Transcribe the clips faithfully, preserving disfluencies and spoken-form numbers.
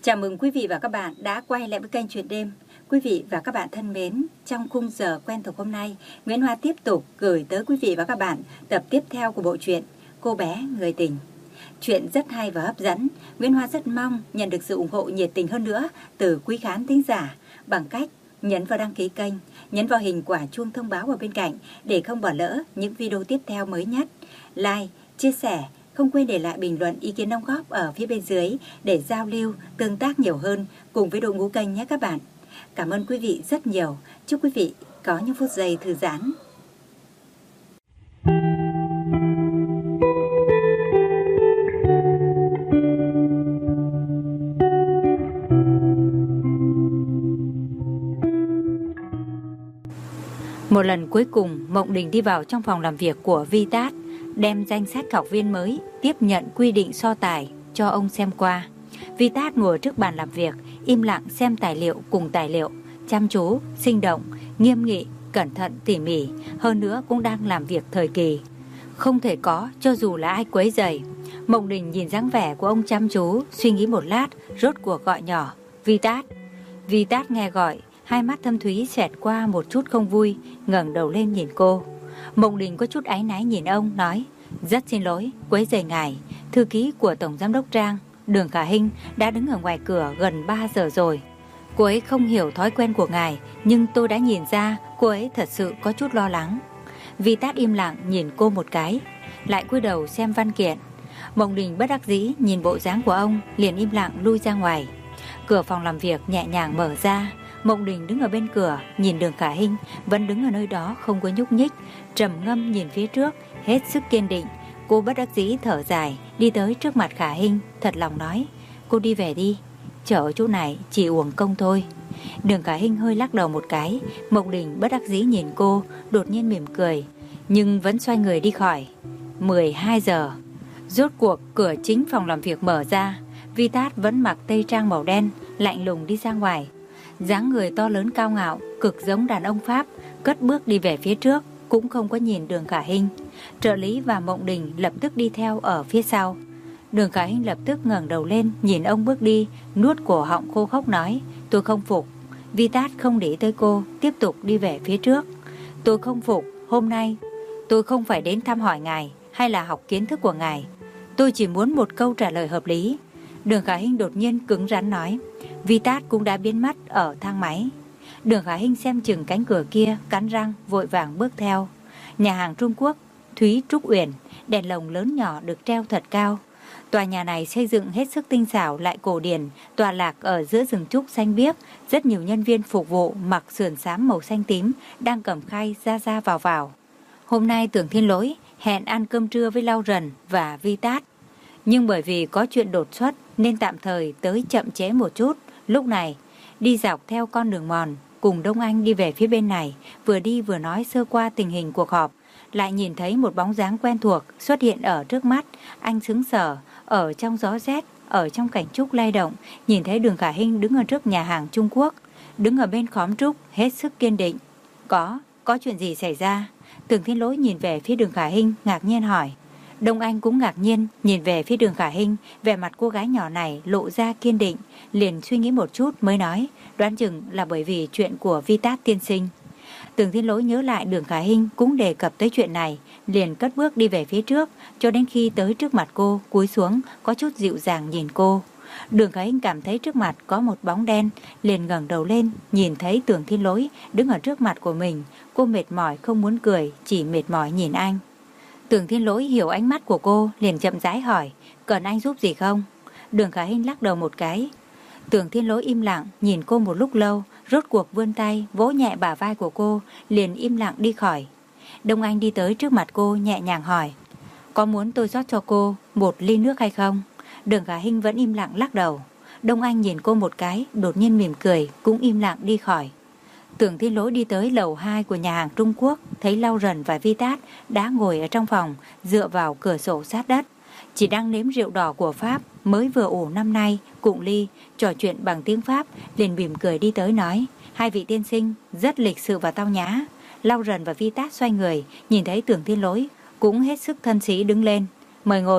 Chào mừng quý vị và các bạn đã quay lại với kênh Chuyện Đêm. Quý vị và các bạn thân mến, trong khung giờ quen thuộc hôm nay, Nguyễn Hoa tiếp tục gửi tới quý vị và các bạn tập tiếp theo của bộ truyện Cô bé người tình. Chuyện rất hay và hấp dẫn, Nguyễn Hoa rất mong nhận được sự ủng hộ nhiệt tình hơn nữa từ quý khán thính giả bằng cách nhấn vào đăng ký kênh, nhấn vào hình quả chuông thông báo ở bên cạnh để không bỏ lỡ những video tiếp theo mới nhất. Like, chia sẻ, không quên để lại bình luận ý kiến đóng góp ở phía bên dưới để giao lưu, tương tác nhiều hơn cùng với đội ngũ kênh nhé các bạn. Cảm ơn quý vị rất nhiều. Chúc quý vị có những phút giây thư giãn. Một lần cuối cùng, Mộng Đình đi vào trong phòng làm việc của Vitat, đem danh sách học viên mới tiếp nhận quy định so tài cho ông xem qua. Vitat ngồi trước bàn làm việc, im lặng xem tài liệu cùng tài liệu, chăm chú, sinh động, nghiêm nghị, cẩn thận tỉ mỉ, hơn nữa cũng đang làm việc thời kỳ. Không thể có cho dù là ai quấy rầy. Mộng Đình nhìn dáng vẻ của ông chăm chú, suy nghĩ một lát, rốt cuộc gọi nhỏ, Vitat. Vitat nghe gọi, hai mắt thâm thúy xẹt qua một chút không vui, ngẩng đầu lên nhìn cô. Mộng Đình có chút áy náy nhìn ông, nói, rất xin lỗi, quấy rầy ngài, thư ký của Tổng Giám đốc Trang, Đường Khả Hinh đã đứng ở ngoài cửa gần ba giờ rồi. Cô ấy không hiểu thói quen của ngài, nhưng tôi đã nhìn ra cô ấy thật sự có chút lo lắng. Vitat im lặng nhìn cô một cái, lại cúi đầu xem văn kiện. Mộng Đình bất đắc dĩ nhìn bộ dáng của ông, liền im lặng lui ra ngoài. Cửa phòng làm việc nhẹ nhàng mở ra. Mộng Đình đứng ở bên cửa, nhìn Đường Khả Hinh vẫn đứng ở nơi đó không có nhúc nhích, trầm ngâm nhìn phía trước, hết sức kiên định. Cô bất đắc dĩ thở dài, đi tới trước mặt Khả Hinh, thật lòng nói, cô đi về đi, chờ ở chỗ này chỉ uổng công thôi. Đường Khả Hinh hơi lắc đầu một cái. Mộng Đình bất đắc dĩ nhìn cô, đột nhiên mỉm cười, nhưng vẫn xoay người đi khỏi. mười hai giờ, rốt cuộc cửa chính phòng làm việc mở ra. Vitat vẫn mặc tây trang màu đen, lạnh lùng đi ra ngoài. Dáng người to lớn cao ngạo, cực giống đàn ông Pháp, cất bước đi về phía trước, cũng không có nhìn Đường Khả Hinh. Trợ lý và Mộng Đình lập tức đi theo ở phía sau. Đường Khả Hinh lập tức ngẩng đầu lên, nhìn ông bước đi, nuốt cổ họng khô khốc nói, tôi không phục. Vitat không để tới cô, tiếp tục đi về phía trước. Tôi không phục, hôm nay tôi không phải đến thăm hỏi ngài hay là học kiến thức của ngài, tôi chỉ muốn một câu trả lời hợp lý. Đường Khả Hinh đột nhiên cứng rắn nói. Vitat cũng đã biến mất ở thang máy. Đường Khả Hinh xem chừng cánh cửa kia, cắn răng vội vàng bước theo. Nhà hàng Trung Quốc Thúy Trúc Uyển, đèn lồng lớn nhỏ được treo thật cao. Tòa nhà này xây dựng hết sức tinh xảo lại cổ điển, tọa lạc ở giữa rừng trúc xanh biếc. Rất nhiều nhân viên phục vụ mặc sườn xám màu xanh tím đang cầm khay ra ra vào vào. Hôm nay Tưởng Thiên Lỗi hẹn ăn cơm trưa với Lau Rần và Vitat, nhưng bởi vì có chuyện đột xuất nên tạm thời tới chậm trễ một chút. Lúc này đi dọc theo con đường mòn, cùng Đông Anh đi về phía bên này, vừa đi vừa nói sơ qua tình hình cuộc họp. Lại nhìn thấy một bóng dáng quen thuộc xuất hiện ở trước mắt. Anh sững sờ, ở trong gió rét, ở trong cảnh trúc lay động, nhìn thấy Đường Khả Hinh đứng ở trước nhà hàng Trung Quốc, đứng ở bên khóm trúc, hết sức kiên định. Có, có chuyện gì xảy ra? Tưởng Thiên Lỗi nhìn về phía Đường Khả Hinh, ngạc nhiên hỏi. Đông Anh cũng ngạc nhiên nhìn về phía Đường Khả Hinh, vẻ mặt cô gái nhỏ này lộ ra kiên định, liền suy nghĩ một chút mới nói, đoán chừng là bởi vì chuyện của Vitat tiên sinh. Tưởng Thiên Lỗi nhớ lại Đường Khả Hinh cũng đề cập tới chuyện này, liền cất bước đi về phía trước, cho đến khi tới trước mặt cô, cúi xuống, có chút dịu dàng nhìn cô. Đường Khả Hinh cảm thấy trước mặt có một bóng đen, liền ngẩng đầu lên, nhìn thấy Tưởng Thiên Lỗi đứng ở trước mặt của mình. Cô mệt mỏi không muốn cười, chỉ mệt mỏi nhìn anh. Tưởng Thiên Lỗi hiểu ánh mắt của cô, liền chậm rãi hỏi, cần anh giúp gì không? Đường Khả Hinh lắc đầu một cái. Tưởng Thiên Lỗi im lặng nhìn cô một lúc lâu, rốt cuộc vươn tay vỗ nhẹ bả vai của cô, liền im lặng đi khỏi. Đông Anh đi tới trước mặt cô nhẹ nhàng hỏi, có muốn tôi rót cho cô một ly nước hay không? Đường Khả Hinh vẫn im lặng lắc đầu. Đông Anh nhìn cô một cái, đột nhiên mỉm cười, cũng im lặng đi khỏi. Tưởng Thiên Lỗi đi tới lầu hai của nhà hàng Trung Quốc, thấy Lau Rần và Vitat đã ngồi ở trong phòng, dựa vào cửa sổ sát đất, chỉ đang nếm rượu đỏ của Pháp mới vừa ủ năm nay, cụng ly, trò chuyện bằng tiếng Pháp, liền mỉm cười đi tới nói, hai vị tiên sinh rất lịch sự và tao nhã. Lau Rần và Vitat xoay người, nhìn thấy Tưởng Thiên Lỗi cũng hết sức thân sĩ đứng lên, mời ngồi.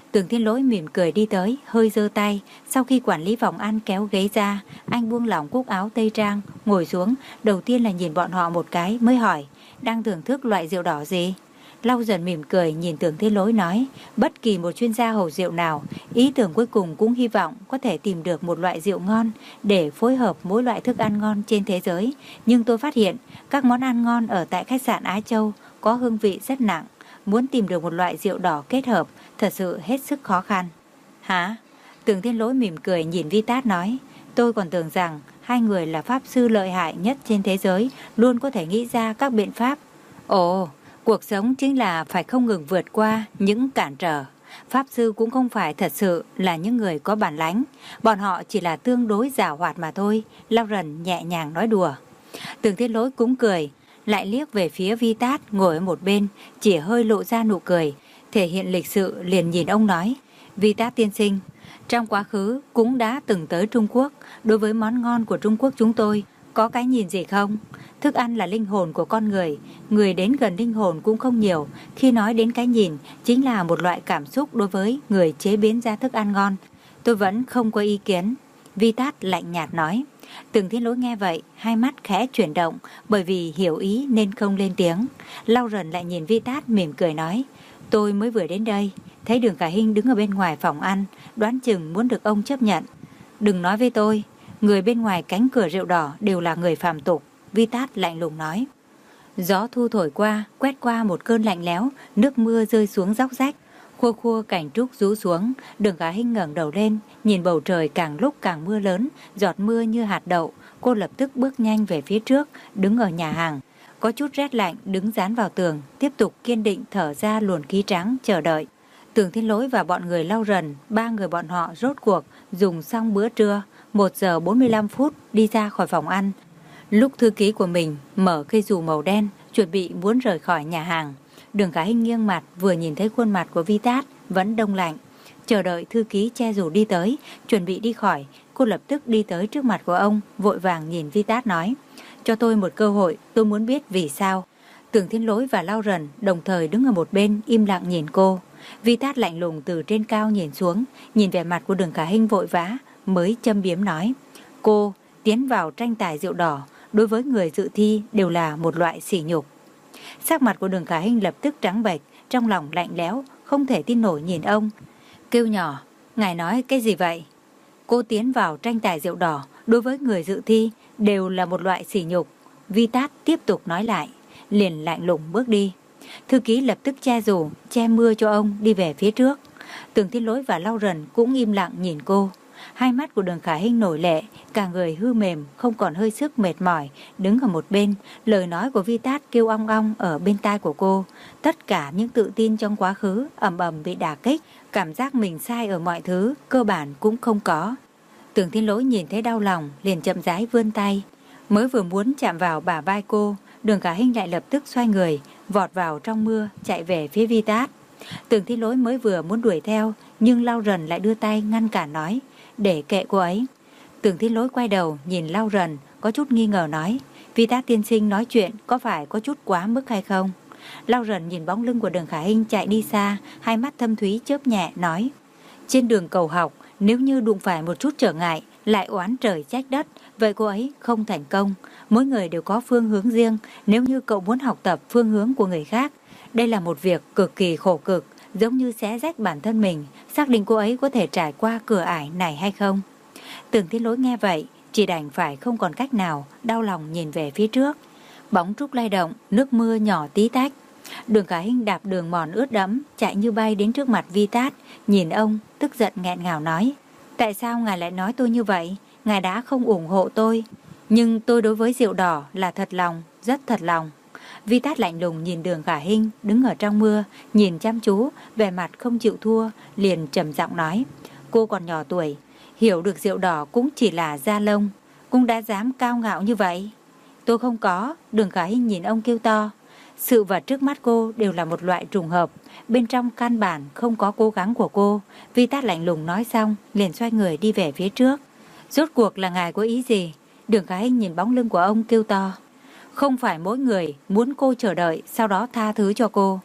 Tưởng Thiên Lỗi mỉm cười đi tới, hơi giơ tay. Sau khi quản lý phòng ăn kéo ghế ra, anh buông lỏng cúc áo tây trang, ngồi xuống. Đầu tiên là nhìn bọn họ một cái mới hỏi, đang thưởng thức loại rượu đỏ gì? Lau Dần mỉm cười nhìn Tưởng Thiên Lỗi nói, bất kỳ một chuyên gia hầu rượu nào, ý tưởng cuối cùng cũng hy vọng có thể tìm được một loại rượu ngon để phối hợp mỗi loại thức ăn ngon trên thế giới. Nhưng tôi phát hiện các món ăn ngon ở tại khách sạn Á Châu có hương vị rất nặng. Muốn tìm được một loại rượu đỏ kết hợp thật sự hết sức khó khăn. Hả? Tưởng Thiên Lỗi mỉm cười nhìn Vitat nói, tôi còn tưởng rằng hai người là pháp sư lợi hại nhất trên thế giới, luôn có thể nghĩ ra các biện pháp. Ồ, cuộc sống chính là phải không ngừng vượt qua những cản trở. Pháp sư cũng không phải thật sự là những người có bản lãnh, bọn họ chỉ là tương đối giàu hoạt mà thôi. Lauren nhẹ nhàng nói đùa. Tưởng Thiên Lỗi cũng cười, lại liếc về phía Vitat ngồi ở một bên, chỉ hơi lộ ra nụ cười, thể hiện lịch sự, liền nhìn ông nói, Vitat tiên sinh, trong quá khứ cũng đã từng tới Trung Quốc, đối với món ngon của Trung Quốc chúng tôi có cái nhìn gì không? Thức ăn là linh hồn của con người, người đến gần linh hồn cũng không nhiều. Khi nói đến cái nhìn, chính là một loại cảm xúc đối với người chế biến ra thức ăn ngon. Tôi vẫn không có ý kiến. Vitat lạnh nhạt nói. Tưởng Thiên Lỗi nghe vậy, hai mắt khẽ chuyển động, bởi vì hiểu ý nên không lên tiếng. Lauren lại nhìn Vitat mỉm cười nói, tôi mới vừa đến đây, thấy Đường Khả Hinh đứng ở bên ngoài phòng ăn, đoán chừng muốn được ông chấp nhận. Đừng nói với tôi, người bên ngoài cánh cửa rượu đỏ đều là người phàm tục. Vitat lạnh lùng nói. Gió thu thổi qua, quét qua một cơn lạnh lẽo, nước mưa rơi xuống róc rách, khua khua cảnh trúc rũ xuống. Đường Khả Hinh ngẩng đầu lên, nhìn bầu trời càng lúc càng mưa lớn, giọt mưa như hạt đậu. Cô lập tức bước nhanh về phía trước, đứng ở nhà hàng, có chút rét lạnh, đứng dán vào tường, tiếp tục kiên định thở ra luồng khí trắng chờ đợi. Tưởng Thiên Lỗi và bọn người Lauren, ba người bọn họ rốt cuộc dùng xong bữa trưa. Một giờ bốn mươi lăm phút đi ra khỏi phòng ăn. Lúc thư ký của mình mở cây dù màu đen, chuẩn bị muốn rời khỏi nhà hàng, Đường Khả Hinh nghiêng mặt, vừa nhìn thấy khuôn mặt của Vitat vẫn đông lạnh. Chờ đợi thư ký che dù đi tới, chuẩn bị đi khỏi, cô lập tức đi tới trước mặt của ông, vội vàng nhìn Vitat nói, cho tôi một cơ hội, tôi muốn biết vì sao. Tưởng Thiên Lỗi và Lauren đồng thời đứng ở một bên im lặng nhìn cô. Vitat lạnh lùng từ trên cao nhìn xuống, nhìn vẻ mặt của Đường Khả Hinh vội vã, mới châm biếm nói, cô tiến vào tranh tài rượu đỏ, đối với người dự thi đều là một loại sỉ nhục. Sắc mặt của Đường Khả Hinh lập tức trắng bệch, trong lòng lạnh lẽo, không thể tin nổi nhìn ông, kêu nhỏ, ngài nói cái gì vậy? Cô tiến vào tranh tài rượu đỏ, đối với người dự thi đều là một loại sỉ nhục. Vitat tiếp tục nói lại, liền lạnh lùng bước đi. Thư ký lập tức che dù, che mưa cho ông đi về phía trước. Tưởng Thiên Lỗi và Lauren cũng im lặng nhìn cô. Hai mắt của Đường Khả Hinh nổi lệ, cả người hư mềm, không còn hơi sức mệt mỏi, đứng ở một bên. Lời nói của Vitat kêu ong ong ở bên tai của cô. Tất cả những tự tin trong quá khứ ầm ầm bị đả kích, cảm giác mình sai ở mọi thứ cơ bản cũng không có. Tưởng Thiên Lỗi nhìn thấy đau lòng, liền chậm rãi vươn tay, mới vừa muốn chạm vào bả vai cô, Đường Khả Hinh lại lập tức xoay người, vọt vào trong mưa, chạy về phía Vitat. Tưởng Thiên Lỗi mới vừa muốn đuổi theo, nhưng Lauren lại đưa tay ngăn cản nói, để kệ cô ấy. Tưởng Thiên Lỗi quay đầu nhìn Lauren, có chút nghi ngờ nói, Vitat tiên sinh nói chuyện có phải có chút quá mức hay không? Lauren nhìn bóng lưng của Đường Khả Hinh chạy đi xa, hai mắt thâm thúy chớp nhẹ nói, trên đường cầu học, nếu như đụng phải một chút trở ngại, lại oán trời trách đất, vậy cô ấy không thành công. Mỗi người đều có phương hướng riêng, nếu như cậu muốn học tập phương hướng của người khác, đây là một việc cực kỳ khổ cực, giống như xé rách bản thân mình, xác định cô ấy có thể trải qua cửa ải này hay không. Tưởng Thiên Lỗi nghe vậy, chỉ đành phải không còn cách nào, đau lòng nhìn về phía trước. Bóng trúc lay động, nước mưa nhỏ tí tách. Đường Khả Hinh đạp đường mòn ướt đẫm, chạy như bay đến trước mặt Vitat, nhìn ông, tức giận nghẹn ngào nói, tại sao ngài lại nói tôi như vậy? Ngài đã không ủng hộ tôi, nhưng tôi đối với rượu đỏ là thật lòng, rất thật lòng. Vitat lạnh lùng nhìn Đường Khả Hinh đứng ở trong mưa, nhìn chăm chú, vẻ mặt không chịu thua, liền trầm giọng nói, cô còn nhỏ tuổi, hiểu được rượu đỏ cũng chỉ là da lông, cũng đã dám cao ngạo như vậy. Tôi không có. Đường Khả Hinh nhìn ông kêu to, sự vật trước mắt cô đều là một loại trùng hợp, bên trong căn bản không có cố gắng của cô. Vitat lạnh lùng nói xong, liền xoay người đi về phía trước. Rốt cuộc là ngài có ý gì? Đường Khả Hinh nhìn bóng lưng của ông kêu to, không phải mỗi người muốn cô chờ đợi sau đó tha thứ cho cô.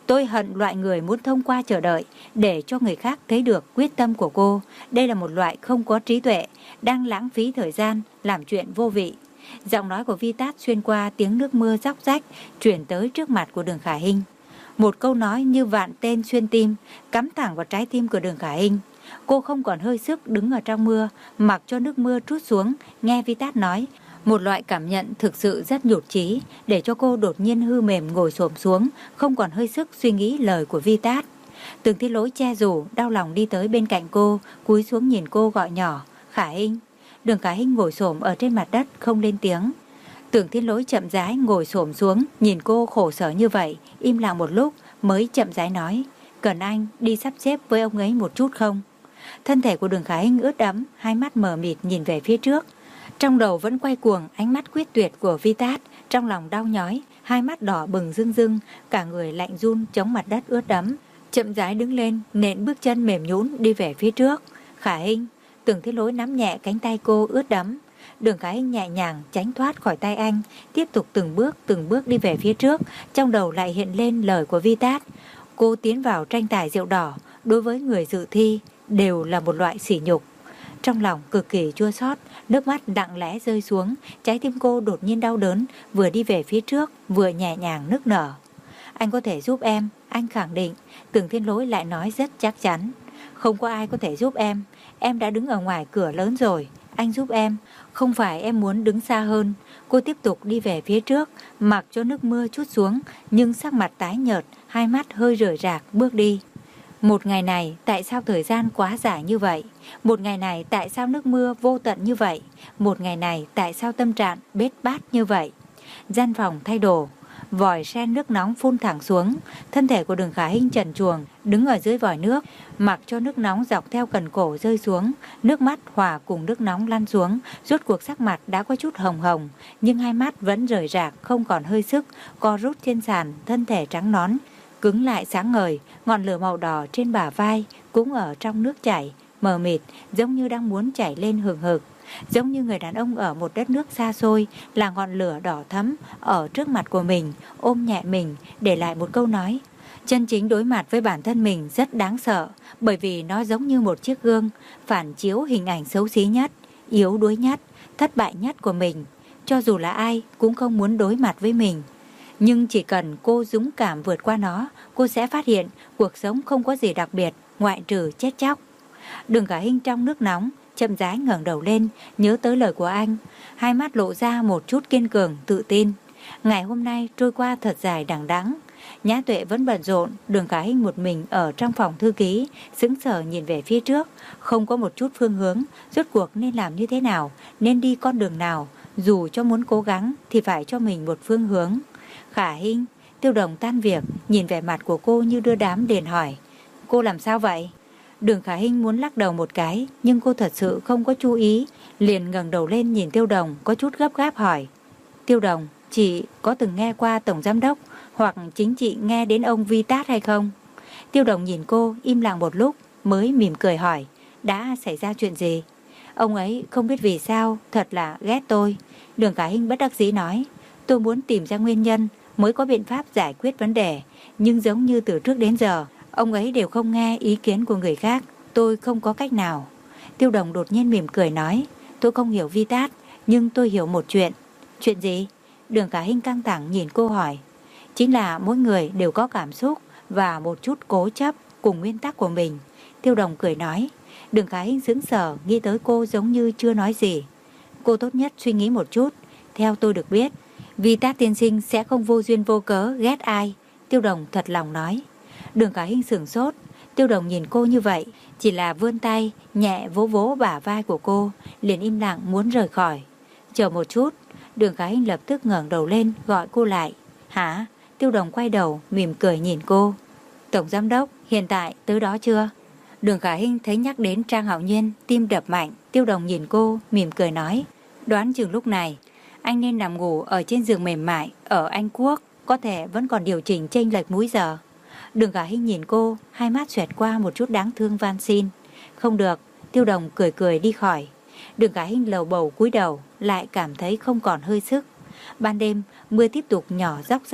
Tôi hận loại người muốn thông qua chờ đợi để cho người khác thấy được quyết tâm của cô. Đây là một loại không có trí tuệ, đang lãng phí thời gian, làm chuyện vô vị. Giọng nói của Vi Tát xuyên qua tiếng nước mưa róc rách, chuyển tới trước mặt của Đường Khả Hinh. Một câu nói như vạn tên xuyên tim, cắm thẳng vào trái tim của Đường Khả Hinh. Cô không còn hơi sức đứng ở trong mưa, mặc cho nước mưa trút xuống, nghe Vi Tát nói. Một loại cảm nhận thực sự rất nhụt chí, để cho cô đột nhiên hư mềm ngồi xổm xuống, không còn hơi sức suy nghĩ lời của Vi Tát. Tưởng Thiên Lỗi che rủ, đau lòng đi tới bên cạnh cô, cúi xuống nhìn cô gọi nhỏ, Khả Hinh. Đường Khả Hinh ngồi xổm ở trên mặt đất không lên tiếng. Tưởng Thiên Lỗi chậm rãi ngồi xổm xuống, nhìn cô khổ sở như vậy, im lặng một lúc mới chậm rãi nói, cần anh đi sắp xếp với ông ấy một chút không? Thân thể của Đường Khả Hinh ướt đẫm, hai mắt mờ mịt nhìn về phía trước. Trong đầu vẫn quay cuồng ánh mắt quyết tuyệt của Vi Tát, trong lòng đau nhói, hai mắt đỏ bừng rưng rưng, cả người lạnh run chống mặt đất ướt đẫm. Chậm rãi đứng lên, nện bước chân mềm nhũn đi về phía trước. Khả Hinh. Tưởng Thiên Lỗi nắm nhẹ cánh tay cô ướt đẫm. Đường Khả Hinh nhẹ nhàng tránh thoát khỏi tay anh, tiếp tục từng bước từng bước đi về phía trước, trong đầu lại hiện lên lời của Vi Tát. Cô tiến vào tranh tài rượu đỏ, đối với người dự thi đều là một loại sỉ nhục. Trong lòng cực kỳ chua xót, nước mắt lặng lẽ rơi xuống, trái tim cô đột nhiên đau đớn, vừa đi về phía trước, vừa nhẹ nhàng nức nở. Anh có thể giúp em, anh khẳng định. Tưởng Thiên Lỗi lại nói rất chắc chắn. Không có ai có thể giúp em, em đã đứng ở ngoài cửa lớn rồi, anh giúp em, không phải em muốn đứng xa hơn. Cô tiếp tục đi về phía trước, mặc cho nước mưa trút xuống, nhưng sắc mặt tái nhợt, hai mắt hơi rời rạc bước đi. Một ngày này tại sao thời gian quá dài như vậy? Một ngày này tại sao nước mưa vô tận như vậy? Một ngày này tại sao tâm trạng bết bát như vậy? Gian phòng thay đồ, vòi sen nước nóng phun thẳng xuống. Thân thể của Đường Khả Hinh trần truồng đứng ở dưới vòi nước, mặc cho nước nóng dọc theo cần cổ rơi xuống. Nước mắt hòa cùng nước nóng lăn xuống, rốt cuộc sắc mặt đã có chút hồng hồng, nhưng hai mắt vẫn rời rạc không còn hơi sức, co rút trên sàn, thân thể trắng nõn cứng lại sáng ngời, ngọn lửa màu đỏ trên bả vai cũng ở trong nước chảy, mờ mịt, giống như đang muốn chảy lên hừng hực. Giống như người đàn ông ở một đất nước xa xôi, là ngọn lửa đỏ thắm ở trước mặt của mình, ôm nhẹ mình, để lại một câu nói. Chân chính đối mặt với bản thân mình rất đáng sợ, bởi vì nó giống như một chiếc gương, phản chiếu hình ảnh xấu xí nhất, yếu đuối nhất, thất bại nhất của mình. Cho dù là ai cũng không muốn đối mặt với mình. Nhưng chỉ cần cô dũng cảm vượt qua nó, cô sẽ phát hiện cuộc sống không có gì đặc biệt, ngoại trừ chết chóc. Đường Khả Hinh trong nước nóng, chậm rãi ngẩng đầu lên, nhớ tới lời của anh, hai mắt lộ ra một chút kiên cường, tự tin. Ngày hôm nay trôi qua thật dài đằng đẵng. Nhã Tuệ vẫn bận rộn, Đường Khả Hinh một mình ở trong phòng thư ký, sững sờ nhìn về phía trước, không có một chút phương hướng, rốt cuộc nên làm như thế nào, nên đi con đường nào, dù cho muốn cố gắng thì phải cho mình một phương hướng. Khả Hinh. Tiêu Đồng tan việc, nhìn vẻ mặt của cô như đưa đám liền hỏi, cô làm sao vậy? Đường Khả Hinh muốn lắc đầu một cái, nhưng cô thật sự không có chú ý, liền ngẩng đầu lên nhìn Tiêu Đồng, có chút gấp gáp hỏi, Tiêu Đồng, chị có từng nghe qua Tổng Giám Đốc, hoặc chính chị nghe đến ông Vi Tát hay không? Tiêu Đồng nhìn cô, im lặng một lúc, mới mỉm cười hỏi, đã xảy ra chuyện gì? Ông ấy không biết vì sao, thật là ghét tôi. Đường Khả Hinh bất đắc dĩ nói, tôi muốn tìm ra nguyên nhân, mới có biện pháp giải quyết vấn đề, nhưng giống như từ trước đến giờ, ông ấy đều không nghe ý kiến của người khác, tôi không có cách nào. Tiêu Đồng đột nhiên mỉm cười nói, tôi không hiểu Vi Tát, nhưng tôi hiểu một chuyện. Chuyện gì? Đường Khả Hinh căng thẳng nhìn cô hỏi. Chính là mỗi người đều có cảm xúc và một chút cố chấp cùng nguyên tắc của mình. Tiêu Đồng cười nói. Đường Khả Hinh sững sờ, nghĩ tới cô giống như chưa nói gì. Cô tốt nhất suy nghĩ một chút. Theo tôi được biết, Vi Tát tiên sinh sẽ không vô duyên vô cớ ghét ai. Tiêu Đồng thật lòng nói. Đường Khả Hinh sửng sốt. Tiêu Đồng nhìn cô như vậy, chỉ là vươn tay nhẹ vỗ vỗ bả vai của cô, liền im lặng muốn rời khỏi. Chờ một chút. Đường Khả Hinh lập tức ngẩng đầu lên gọi cô lại. Hả? Tiêu Đồng quay đầu mỉm cười nhìn cô. Tổng Giám Đốc hiện tại tới đó chưa? Đường Khả Hinh thấy nhắc đến Trang Hạo Nhiên, tim đập mạnh. Tiêu Đồng nhìn cô mỉm cười nói, đoán chừng lúc này anh nên nằm ngủ ở trên giường mềm mại ở Anh Quốc, có thể vẫn còn điều chỉnh chênh lệch múi giờ. Đường Khả Hinh nhìn cô, hai mắt xoẹt qua một chút đáng thương van xin. Không được. Tiêu Đồng cười cười đi khỏi. Đường Khả Hinh lầu bầu cúi đầu, lại cảm thấy không còn hơi sức. Ban đêm mưa tiếp tục nhỏ róc rách,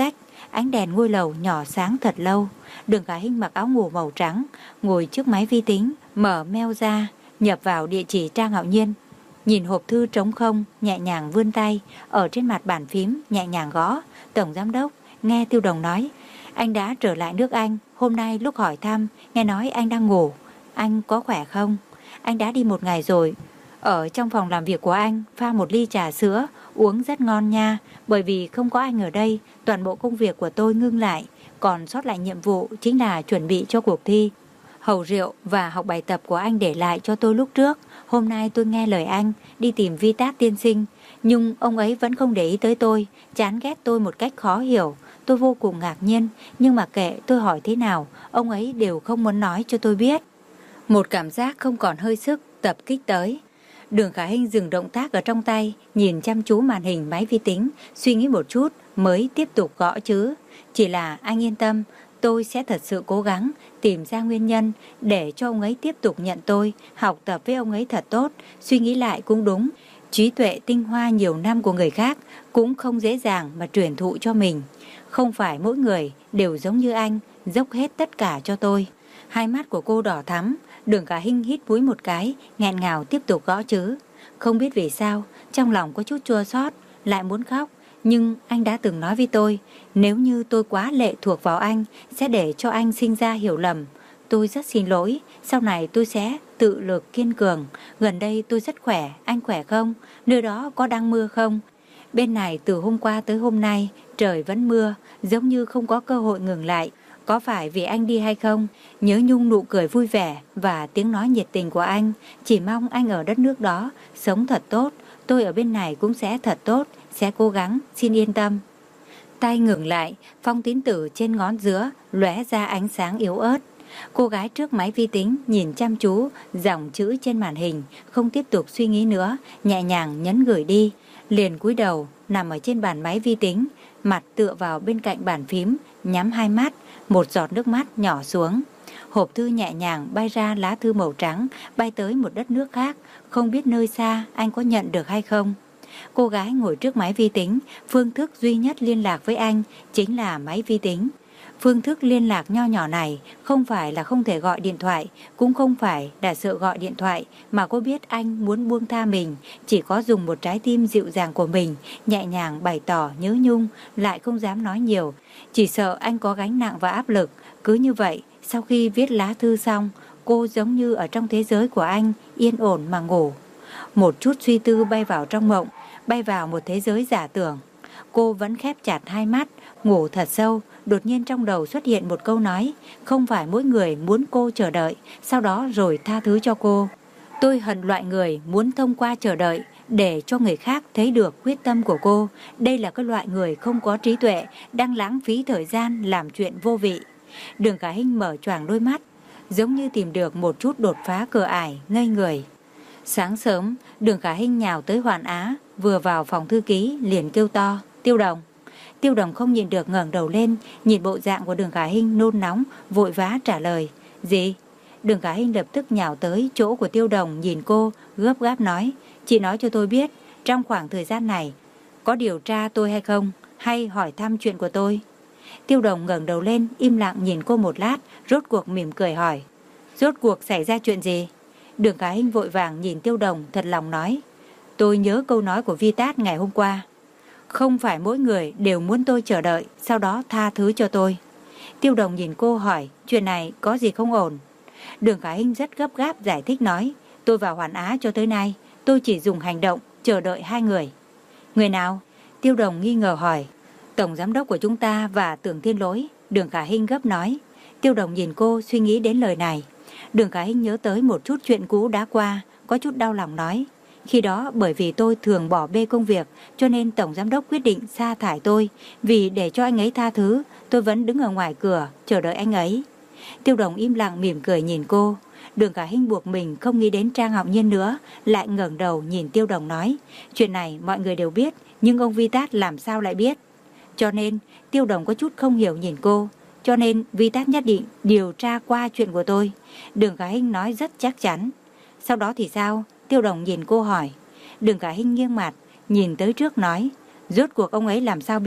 ánh đèn ngôi lầu nhỏ sáng thật lâu. Đường Khả Hinh mặc áo ngủ màu trắng, ngồi trước máy vi tính, mở mail ra, nhập vào địa chỉ Trang Hạo Nhiên. Nhìn hộp thư trống không, nhẹ nhàng vươn tay, ở trên mặt bàn phím, nhẹ nhàng gõ. Tổng giám đốc, nghe Tiêu Đồng nói, anh đã trở lại nước Anh. Hôm nay lúc hỏi thăm, nghe nói anh đang ngủ. Anh có khỏe không? Anh đã đi một ngày rồi. Ở trong phòng làm việc của anh, pha một ly trà sữa, uống rất ngon nha. Bởi vì không có anh ở đây, toàn bộ công việc của tôi ngưng lại. Còn sót lại nhiệm vụ chính là chuẩn bị cho cuộc thi. Hầu rượu và học bài tập của anh để lại cho tôi lúc trước. Hôm nay tôi nghe lời anh, đi tìm Vitat tiên sinh. Nhưng ông ấy vẫn không để ý tới tôi, chán ghét tôi một cách khó hiểu. Tôi vô cùng ngạc nhiên, nhưng mà kệ tôi hỏi thế nào, ông ấy đều không muốn nói cho tôi biết. Một cảm giác không còn hơi sức tập kích tới. Đường Khả Hinh dừng động tác ở trong tay, nhìn chăm chú màn hình máy vi tính, suy nghĩ một chút mới tiếp tục gõ chữ. Chỉ là anh yên tâm, tôi sẽ thật sự cố gắng tìm ra nguyên nhân để cho ông ấy tiếp tục nhận tôi, học tập với ông ấy thật tốt. Suy nghĩ lại cũng đúng, trí tuệ tinh hoa nhiều năm của người khác cũng không dễ dàng mà truyền thụ cho mình. Không phải mỗi người đều giống như anh, dốc hết tất cả cho tôi. Hai mắt của cô đỏ thắm. Đường Khả Hinh hít mũi một cái, nghẹn ngào tiếp tục gõ chữ. Không biết vì sao, trong lòng có chút chua xót, lại muốn khóc. Nhưng anh đã từng nói với tôi, nếu như tôi quá lệ thuộc vào anh, sẽ để cho anh sinh ra hiểu lầm. Tôi rất xin lỗi, sau này tôi sẽ tự lực kiên cường. Gần đây tôi rất khỏe, anh khỏe không? Nơi đó có đang mưa không? Bên này từ hôm qua tới hôm nay, trời vẫn mưa, giống như không có cơ hội ngừng lại. Có phải vì anh đi hay không? Nhớ nhung nụ cười vui vẻ và tiếng nói nhiệt tình của anh. Chỉ mong anh ở đất nước đó sống thật tốt. Tôi ở bên này cũng sẽ thật tốt, sẽ cố gắng, xin yên tâm. Tay ngừng lại, phong tín tử trên ngón giữa lóe ra ánh sáng yếu ớt. Cô gái trước máy vi tính nhìn chăm chú dòng chữ trên màn hình, không tiếp tục suy nghĩ nữa, nhẹ nhàng nhấn gửi đi. Liền cúi đầu nằm ở trên bàn máy vi tính, mặt tựa vào bên cạnh bàn phím, nhắm hai mắt, một giọt nước mắt nhỏ xuống. Hộp thư nhẹ nhàng bay ra lá thư màu trắng, bay tới một đất nước khác, không biết nơi xa anh có nhận được hay không. Cô gái ngồi trước máy vi tính, phương thức duy nhất liên lạc với anh chính là máy vi tính. Phương thức liên lạc nho nhỏ này không phải là không thể gọi điện thoại, cũng không phải là sợ gọi điện thoại, mà cô biết anh muốn buông tha mình, chỉ có dùng một trái tim dịu dàng của mình, nhẹ nhàng bày tỏ nhớ nhung, lại không dám nói nhiều, chỉ sợ anh có gánh nặng và áp lực. Cứ như vậy, sau khi viết lá thư xong, cô giống như ở trong thế giới của anh, yên ổn mà ngủ. Một chút suy tư bay vào trong mộng, bay vào một thế giới giả tưởng. Cô vẫn khép chặt hai mắt, ngủ thật sâu. Đột nhiên trong đầu xuất hiện một câu nói, không phải mỗi người muốn cô chờ đợi, sau đó rồi tha thứ cho cô. Tôi hận loại người muốn thông qua chờ đợi để cho người khác thấy được quyết tâm của cô. Đây là cái loại người không có trí tuệ, đang lãng phí thời gian làm chuyện vô vị. Đường Khả Hinh mở choàng đôi mắt, giống như tìm được một chút đột phá cửa ải, ngây người. Sáng sớm, Đường Khả Hinh nhào tới Hoàn Á, vừa vào phòng thư ký liền kêu to, Tiêu Đồng. Tiêu Đồng không nhìn được ngẩng đầu lên, nhìn bộ dạng của Đường Khả Hinh nôn nóng, vội vã trả lời, gì? Đường Khả Hinh lập tức nhào tới chỗ của Tiêu Đồng nhìn cô, gấp gáp nói, chị nói cho tôi biết, trong khoảng thời gian này, có điều tra tôi hay không, hay hỏi thăm chuyện của tôi? Tiêu Đồng ngẩng đầu lên, im lặng nhìn cô một lát, rốt cuộc mỉm cười hỏi, rốt cuộc xảy ra chuyện gì? Đường Khả Hinh vội vàng nhìn Tiêu Đồng thật lòng nói, tôi nhớ câu nói của Vitat ngày hôm qua. Không phải mỗi người đều muốn tôi chờ đợi, sau đó tha thứ cho tôi. Tiêu Đồng nhìn cô hỏi, chuyện này có gì không ổn? Đường Khả Hinh rất gấp gáp giải thích nói, tôi vào Hoàn Á cho tới nay, tôi chỉ dùng hành động chờ đợi hai người. Người nào? Tiêu Đồng nghi ngờ hỏi. Tổng giám đốc của chúng ta và Tưởng Thiên Lỗi. Đường Khả Hinh gấp nói. Tiêu Đồng nhìn cô suy nghĩ đến lời này. Đường Khả Hinh nhớ tới một chút chuyện cũ đã qua, có chút đau lòng nói. Khi đó bởi vì tôi thường bỏ bê công việc, cho nên Tổng Giám đốc quyết định sa thải tôi. Vì để cho anh ấy tha thứ, tôi vẫn đứng ở ngoài cửa, chờ đợi anh ấy. Tiêu Đồng im lặng mỉm cười nhìn cô. Đường Khả Hinh buộc mình không nghĩ đến Trang Hạo Nhiên nữa, lại ngẩng đầu nhìn Tiêu Đồng nói. Chuyện này mọi người đều biết, nhưng ông Vitat làm sao lại biết? Cho nên, Tiêu Đồng có chút không hiểu nhìn cô. Cho nên, Vitat nhất định điều tra qua chuyện của tôi. Đường Khả Hinh nói rất chắc chắn. Sau đó thì sao? Tiêu Đồng nhìn cô hỏi. Đường Khả Hinh nghiêng mặt, nhìn tới trước nói, rốt cuộc ông ấy làm sao biết?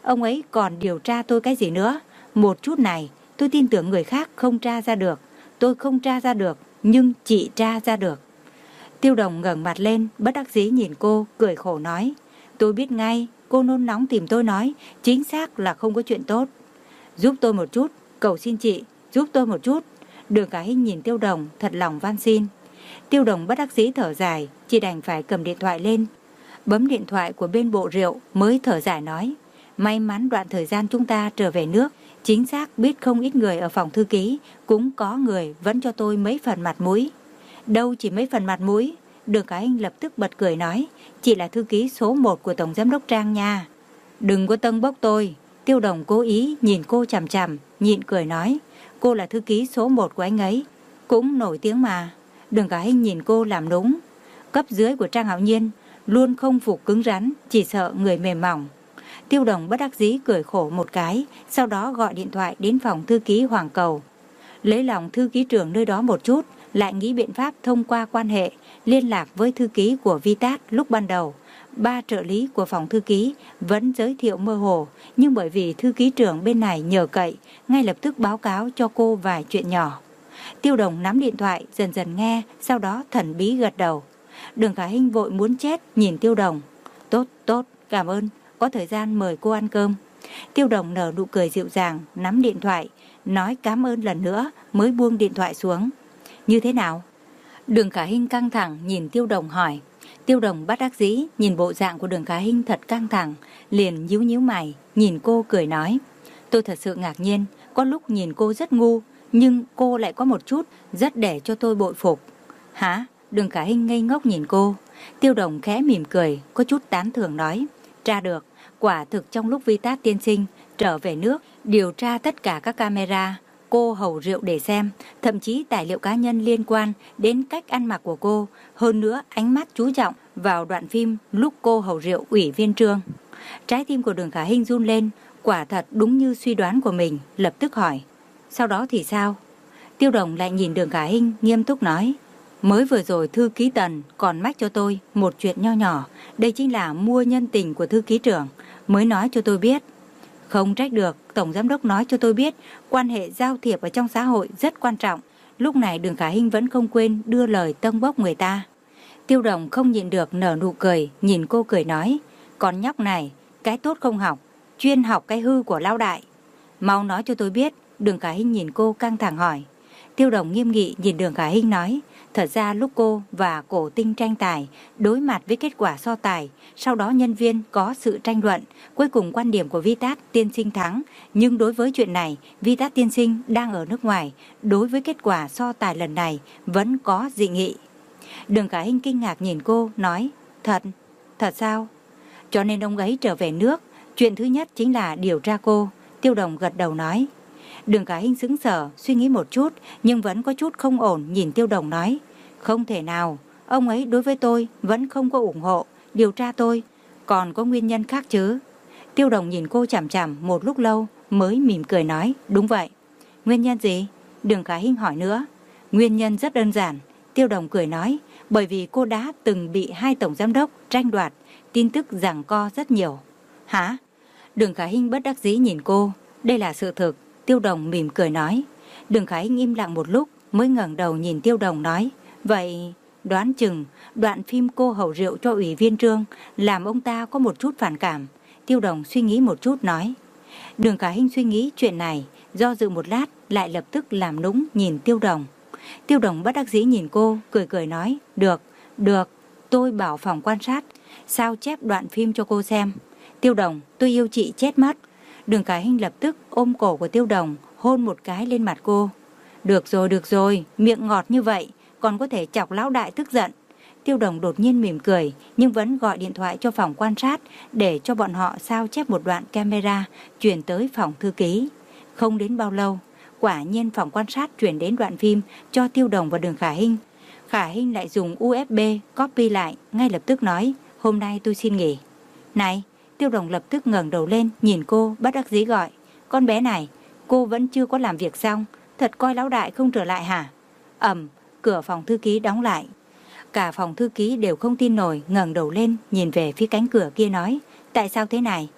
Ông ấy còn điều tra tôi cái gì nữa? Một chút này, tôi tin tưởng người khác không tra ra được. Tôi không tra ra được, nhưng chị tra ra được. Tiêu Đồng ngẩng mặt lên, bất đắc dĩ nhìn cô, cười khổ nói. Tôi biết ngay, cô nôn nóng tìm tôi nói, chính xác là không có chuyện tốt. Giúp tôi một chút, cầu xin chị, giúp tôi một chút. Đường Khả Hinh nhìn Tiêu Đồng, thật lòng van xin. Tiêu Đồng bất đắc dĩ thở dài, chỉ đành phải cầm điện thoại lên. Bấm điện thoại của bên bộ rượu mới thở dài nói. May mắn đoạn thời gian chúng ta trở về nước, chính xác biết không ít người ở phòng thư ký, cũng có người vẫn cho tôi mấy phần mặt mũi. Đâu chỉ mấy phần mặt mũi. Đường Khả Hinh lập tức bật cười nói. Chị là thư ký số một của Tổng Giám đốc Trang nha. Đừng có tâng bốc tôi. Tiêu Đồng cố ý nhìn cô chằm chằm, nhịn cười nói. Cô là thư ký số một của anh ấy, cũng nổi tiếng mà. Đường Khả Hinh nhìn cô làm núng. Cấp dưới của Trang Hạo Nhiên luôn không phục cứng rắn, chỉ sợ người mềm mỏng. Tiêu Đồng bất đắc dĩ cười khổ một cái, sau đó gọi điện thoại đến phòng thư ký Hoàng Cầu. Lấy lòng thư ký trưởng nơi đó một chút, lại nghĩ biện pháp thông qua quan hệ liên lạc với thư ký của Vitat. Lúc ban đầu, ba trợ lý của phòng thư ký vẫn giới thiệu mơ hồ, nhưng bởi vì thư ký trưởng bên này nhờ cậy, ngay lập tức báo cáo cho cô vài chuyện nhỏ. Tiêu Đồng nắm điện thoại dần dần nghe, sau đó thần bí gật đầu. Đường Khả Hinh vội muốn chết nhìn Tiêu Đồng. Tốt, tốt, cảm ơn, có thời gian mời cô ăn cơm. Tiêu Đồng nở nụ cười dịu dàng, nắm điện thoại, nói cảm ơn lần nữa mới buông điện thoại xuống. Như thế nào? Đường Khả Hinh căng thẳng nhìn Tiêu Đồng hỏi. Tiêu Đồng bất đắc dĩ nhìn bộ dạng của Đường Khả Hinh thật căng thẳng, liền nhíu nhíu mày, nhìn cô cười nói. Tôi thật sự ngạc nhiên, có lúc nhìn cô rất ngu, nhưng cô lại có một chút rất để cho tôi bội phục. Hả? Đường Khả Hinh ngây ngốc nhìn cô. Tiêu Đồng khẽ mỉm cười, có chút tán thưởng nói. Tra được, quả thực trong lúc Vitat tiên sinh trở về nước, điều tra tất cả các camera, cô hầu rượu để xem, thậm chí tài liệu cá nhân liên quan đến cách ăn mặc của cô. Hơn nữa, ánh mắt chú trọng vào đoạn phim lúc cô hầu rượu ủy viên Trương. Trái tim của Đường Khả Hinh run lên, quả thật đúng như suy đoán của mình, lập tức hỏi. Sau đó thì sao? Tiêu Đồng lại nhìn Đường Khả Hinh nghiêm túc nói. Mới vừa rồi thư ký Tần còn mách cho tôi một chuyện nho nhỏ, đây chính là mua nhân tình của thư ký trưởng, mới nói cho tôi biết. Không trách được, Tổng Giám đốc nói cho tôi biết, quan hệ giao thiệp ở trong xã hội rất quan trọng. Lúc này Đường Khả Hinh vẫn không quên đưa lời tâng bốc người ta. Tiêu Đồng không nhịn được nở nụ cười, nhìn cô cười nói. Con nhóc này, cái tốt không học, chuyên học cái hư của lão đại. Mau nói cho tôi biết. Đường Khả Hinh nhìn cô căng thẳng hỏi. Tiêu Đồng nghiêm nghị nhìn Đường Khả Hinh nói. Thật ra lúc cô và Cổ Tinh tranh tài, đối mặt với kết quả so tài, sau đó nhân viên có sự tranh luận, cuối cùng quan điểm của Vitat tiên sinh thắng. Nhưng đối với chuyện này, Vitat tiên sinh đang ở nước ngoài, đối với kết quả so tài lần này vẫn có dị nghị. Đường Khả Hinh kinh ngạc nhìn cô, nói. Thật, thật sao? Cho nên ông ấy trở về nước, chuyện thứ nhất chính là điều tra cô. Tiêu Đồng gật đầu nói. Đường Khả Hinh sững sờ, suy nghĩ một chút, nhưng vẫn có chút không ổn nhìn Tiêu Đồng nói. Không thể nào, ông ấy đối với tôi vẫn không có ủng hộ, điều tra tôi, còn có nguyên nhân khác chứ. Tiêu Đồng nhìn cô chằm chằm một lúc lâu mới mỉm cười nói. Đúng vậy. Nguyên nhân gì? Đường Khả Hinh hỏi nữa. Nguyên nhân rất đơn giản, Tiêu Đồng cười nói. Bởi vì cô đã từng bị hai tổng giám đốc tranh đoạt, tin tức giằng co rất nhiều. Hả? Đường Khả Hinh bất đắc dĩ nhìn cô. Đây là sự thực. Tiêu Đồng mỉm cười nói. Đường Khả Hinh im lặng một lúc mới ngẩng đầu nhìn Tiêu Đồng nói. Vậy đoán chừng đoạn phim cô hầu rượu cho ủy viên Trương làm ông ta có một chút phản cảm. Tiêu Đồng suy nghĩ một chút nói. Đường Khả Hinh suy nghĩ chuyện này, do dự một lát lại lập tức làm nũng nhìn Tiêu Đồng. Tiêu Đồng bất đắc dĩ nhìn cô, cười cười nói. Được, được, tôi bảo phòng quan sát sao chép đoạn phim cho cô xem. Tiêu Đồng, tôi yêu chị chết mất. Đường Khả Hinh lập tức ôm cổ của Tiêu Đồng, hôn một cái lên mặt cô. Được rồi, được rồi, miệng ngọt như vậy, còn có thể chọc lão đại tức giận. Tiêu Đồng đột nhiên mỉm cười, nhưng vẫn gọi điện thoại cho phòng quan sát để cho bọn họ sao chép một đoạn camera chuyển tới phòng thư ký. Không đến bao lâu, quả nhiên phòng quan sát chuyển đến đoạn phim cho Tiêu Đồng và Đường Khả Hinh. Khả Hinh lại dùng u ét bê copy lại, ngay lập tức nói. Hôm nay tôi xin nghỉ. Này! Tiêu Đồng lập tức ngẩng đầu lên nhìn cô, bất đắc dĩ gọi. Con bé này, cô vẫn chưa có làm việc xong, thật coi lão đại không trở lại hả? Ầm, cửa phòng thư ký đóng lại. Cả phòng thư ký đều không tin nổi, ngẩng đầu lên nhìn về phía cánh cửa kia nói. Tại sao thế này?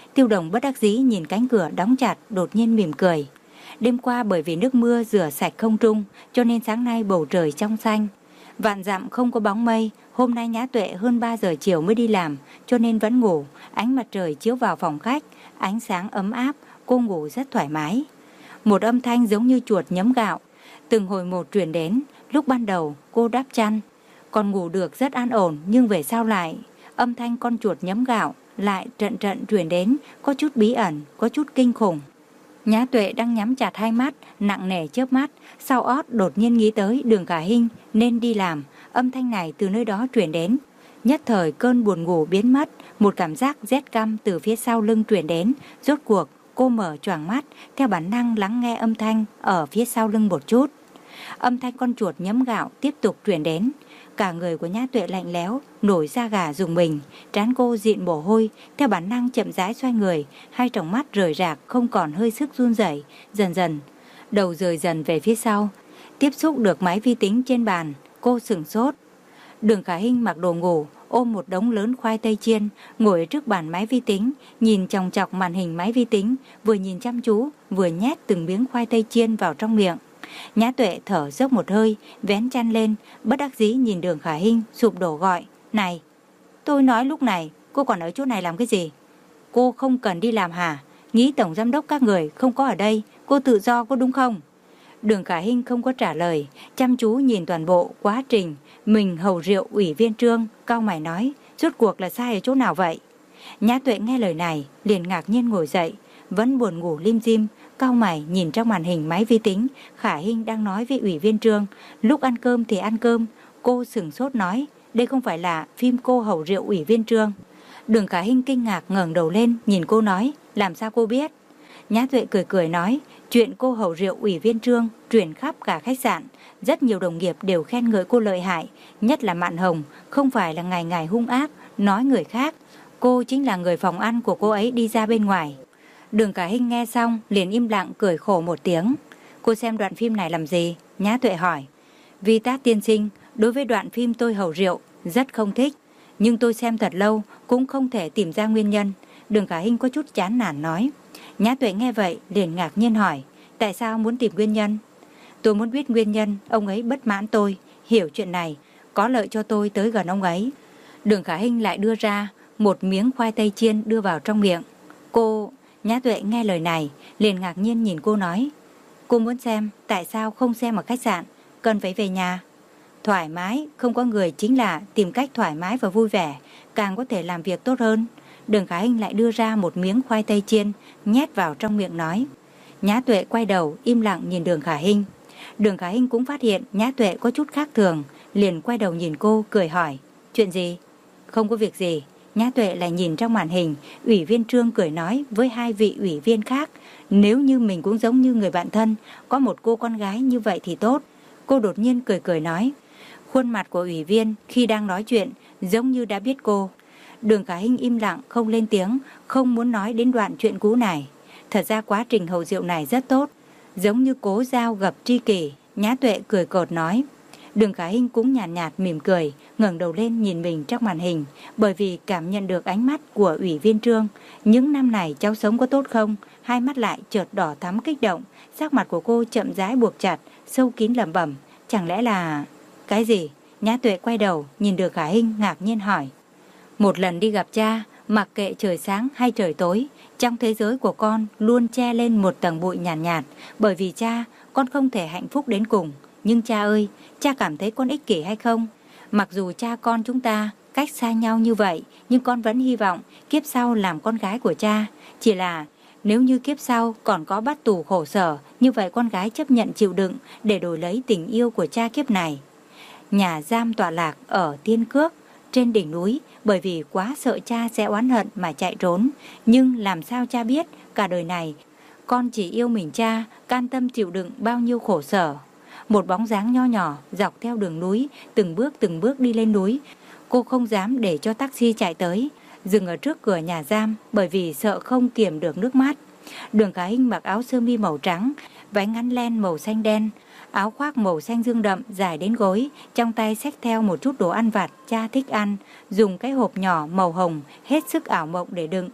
Tiêu Đồng bất đắc dĩ nhìn cánh cửa đóng chặt, đột nhiên mỉm cười. Đêm qua bởi vì nước mưa rửa sạch không trung, cho nên sáng nay bầu trời trong xanh. Vạn dặm không có bóng mây. Hôm nay Nhã Tuệ hơn ba giờ chiều mới đi làm, cho nên vẫn ngủ. Ánh mặt trời chiếu vào phòng khách, ánh sáng ấm áp, cô ngủ rất thoải mái. Một âm thanh giống như chuột nhấm gạo từng hồi một truyền đến. Lúc ban đầu cô đắp chăn, còn ngủ được rất an ổn, nhưng về sau lại âm thanh con chuột nhấm gạo lại trận trận truyền đến, có chút bí ẩn, có chút kinh khủng. Nhã Tuệ đang nhắm chặt hai mắt, nặng nề chớp mắt, sau ót đột nhiên nghĩ tới Đường Khả Hinh nên đi làm. Âm thanh này từ nơi đó truyền đến, nhất thời cơn buồn ngủ biến mất, một cảm giác rét căm từ phía sau lưng truyền đến. Rốt cuộc cô mở choàng mắt, theo bản năng lắng nghe âm thanh ở phía sau lưng một chút. Âm thanh con chuột nhấm gạo tiếp tục truyền đến. Cả người của Nhã Tuệ lạnh lẽo, nổi da gà rùng mình, trán cô dịn mồ hôi, theo bản năng chậm rãi xoay người, hai tròng mắt rời rạc không còn hơi sức run rẩy, dần dần đầu rời dần về phía sau, tiếp xúc được máy vi tính trên bàn, cô sửng sốt. Đường Khả Hinh mặc đồ ngủ, ôm một đống lớn khoai tây chiên, ngồi trước bàn máy vi tính, nhìn chòng chọc màn hình máy vi tính, vừa nhìn chăm chú, vừa nhét từng miếng khoai tây chiên vào trong miệng. Nhã Tuệ thở dốc một hơi, vén chăn lên, bất đắc dĩ nhìn Đường Khả Hinh, sụp đổ gọi, này, tôi nói lúc này, cô còn ở chỗ này làm cái gì? Cô không cần đi làm hả? Nghĩ tổng giám đốc các người không có ở đây, cô tự do có đúng không? Đường Khả Hinh không có trả lời, chăm chú nhìn toàn bộ quá trình mình hầu rượu ủy viên Trương, cau mày nói, rốt cuộc là sai ở chỗ nào vậy? Nhã Tuệ nghe lời này, liền ngạc nhiên ngồi dậy, vẫn buồn ngủ lim dim, cau mày nhìn trong màn hình máy vi tính. Khả Hinh đang nói với ủy viên Trương, lúc ăn cơm thì ăn cơm. Cô sửng sốt nói, đây không phải là phim cô hầu rượu ủy viên Trương. Đường Khả Hinh kinh ngạc ngẩng đầu lên, nhìn cô nói, làm sao cô biết? Nhã Tuệ cười cười nói, chuyện cô hầu rượu ủy viên Trương truyền khắp cả khách sạn, rất nhiều đồng nghiệp đều khen ngợi cô lợi hại, nhất là Mạn Hồng, không phải là ngày ngày hung ác nói người khác, cô chính là người phòng ăn của cô ấy đi ra bên ngoài. Đường Khả Hinh nghe xong liền im lặng cười khổ một tiếng. Cô xem đoạn phim này làm gì? Nhã Tuệ hỏi. Vi Tát tiên sinh, đối với đoạn phim tôi hầu rượu rất không thích, nhưng tôi xem thật lâu cũng không thể tìm ra nguyên nhân. Đường Khả Hinh có chút chán nản nói. Nhã Tuệ nghe vậy liền ngạc nhiên hỏi, tại sao muốn tìm nguyên nhân? Tôi muốn biết nguyên nhân ông ấy bất mãn tôi, hiểu chuyện này có lợi cho tôi tới gần ông ấy. Đường Khả Hinh lại đưa ra một miếng khoai tây chiên đưa vào trong miệng. Cô... Nhã Tuệ nghe lời này liền ngạc nhiên nhìn cô nói, cô muốn xem, tại sao không xem ở khách sạn, cần phải về nhà? Thoải mái, không có người chính là tìm cách thoải mái và vui vẻ, càng có thể làm việc tốt hơn. Đường Khả Hinh lại đưa ra một miếng khoai tây chiên, nhét vào trong miệng nói. Nhã Tuệ quay đầu im lặng nhìn Đường Khả Hinh. Đường Khả Hinh cũng phát hiện Nhã Tuệ có chút khác thường, liền quay đầu nhìn cô cười hỏi, chuyện gì? Không có việc gì. Nhã Tuệ lại nhìn trong màn hình, ủy viên Trương cười nói với hai vị ủy viên khác, nếu như mình cũng giống như người bạn thân, có một cô con gái như vậy thì tốt. Cô đột nhiên cười cười nói, khuôn mặt của ủy viên khi đang nói chuyện giống như đã biết cô. Đường Khả Hinh im lặng không lên tiếng, không muốn nói đến đoạn chuyện cũ này. Thật ra quá trình hầu rượu này rất tốt, giống như cố giao gặp tri kỷ. Nhã Tuệ cười cợt nói. Đường Khả Hinh cũng nhàn nhạt, nhạt mỉm cười, ngẩng đầu lên nhìn mình trong màn hình, bởi vì cảm nhận được ánh mắt của ủy viên Trương. Những năm này cháu sống có tốt không? Hai mắt lại chợt đỏ thắm kích động, sắc mặt của cô chậm rãi buộc chặt, sâu kín lẩm bẩm, chẳng lẽ là... Cái gì? Nhã Tuệ quay đầu, nhìn Đường Khả Hinh ngạc nhiên hỏi. Một lần đi gặp cha, mặc kệ trời sáng hay trời tối, trong thế giới của con luôn che lên một tầng bụi nhàn nhạt, nhạt, bởi vì cha, con không thể hạnh phúc đến cùng. Nhưng cha ơi, cha cảm thấy con ích kỷ hay không? Mặc dù cha con chúng ta cách xa nhau như vậy, nhưng con vẫn hy vọng kiếp sau làm con gái của cha. Chỉ là nếu như kiếp sau còn có bắt tù khổ sở, như vậy con gái chấp nhận chịu đựng để đổi lấy tình yêu của cha kiếp này. Nhà giam tọa lạc ở Tiên Cước, trên đỉnh núi, bởi vì quá sợ cha sẽ oán hận mà chạy trốn. Nhưng làm sao cha biết cả đời này con chỉ yêu mình cha, can tâm chịu đựng bao nhiêu khổ sở. Một bóng dáng nho nhỏ dọc theo đường núi, từng bước từng bước đi lên núi. Cô không dám để cho taxi chạy tới, dừng ở trước cửa nhà giam bởi vì sợ không kiềm được nước mắt. Đường Khả Hinh mặc áo sơ mi màu trắng, váy ngắn len màu xanh đen, áo khoác màu xanh dương đậm dài đến gối, trong tay xách theo một chút đồ ăn vặt cha thích ăn, dùng cái hộp nhỏ màu hồng hết sức ảo mộng để đựng.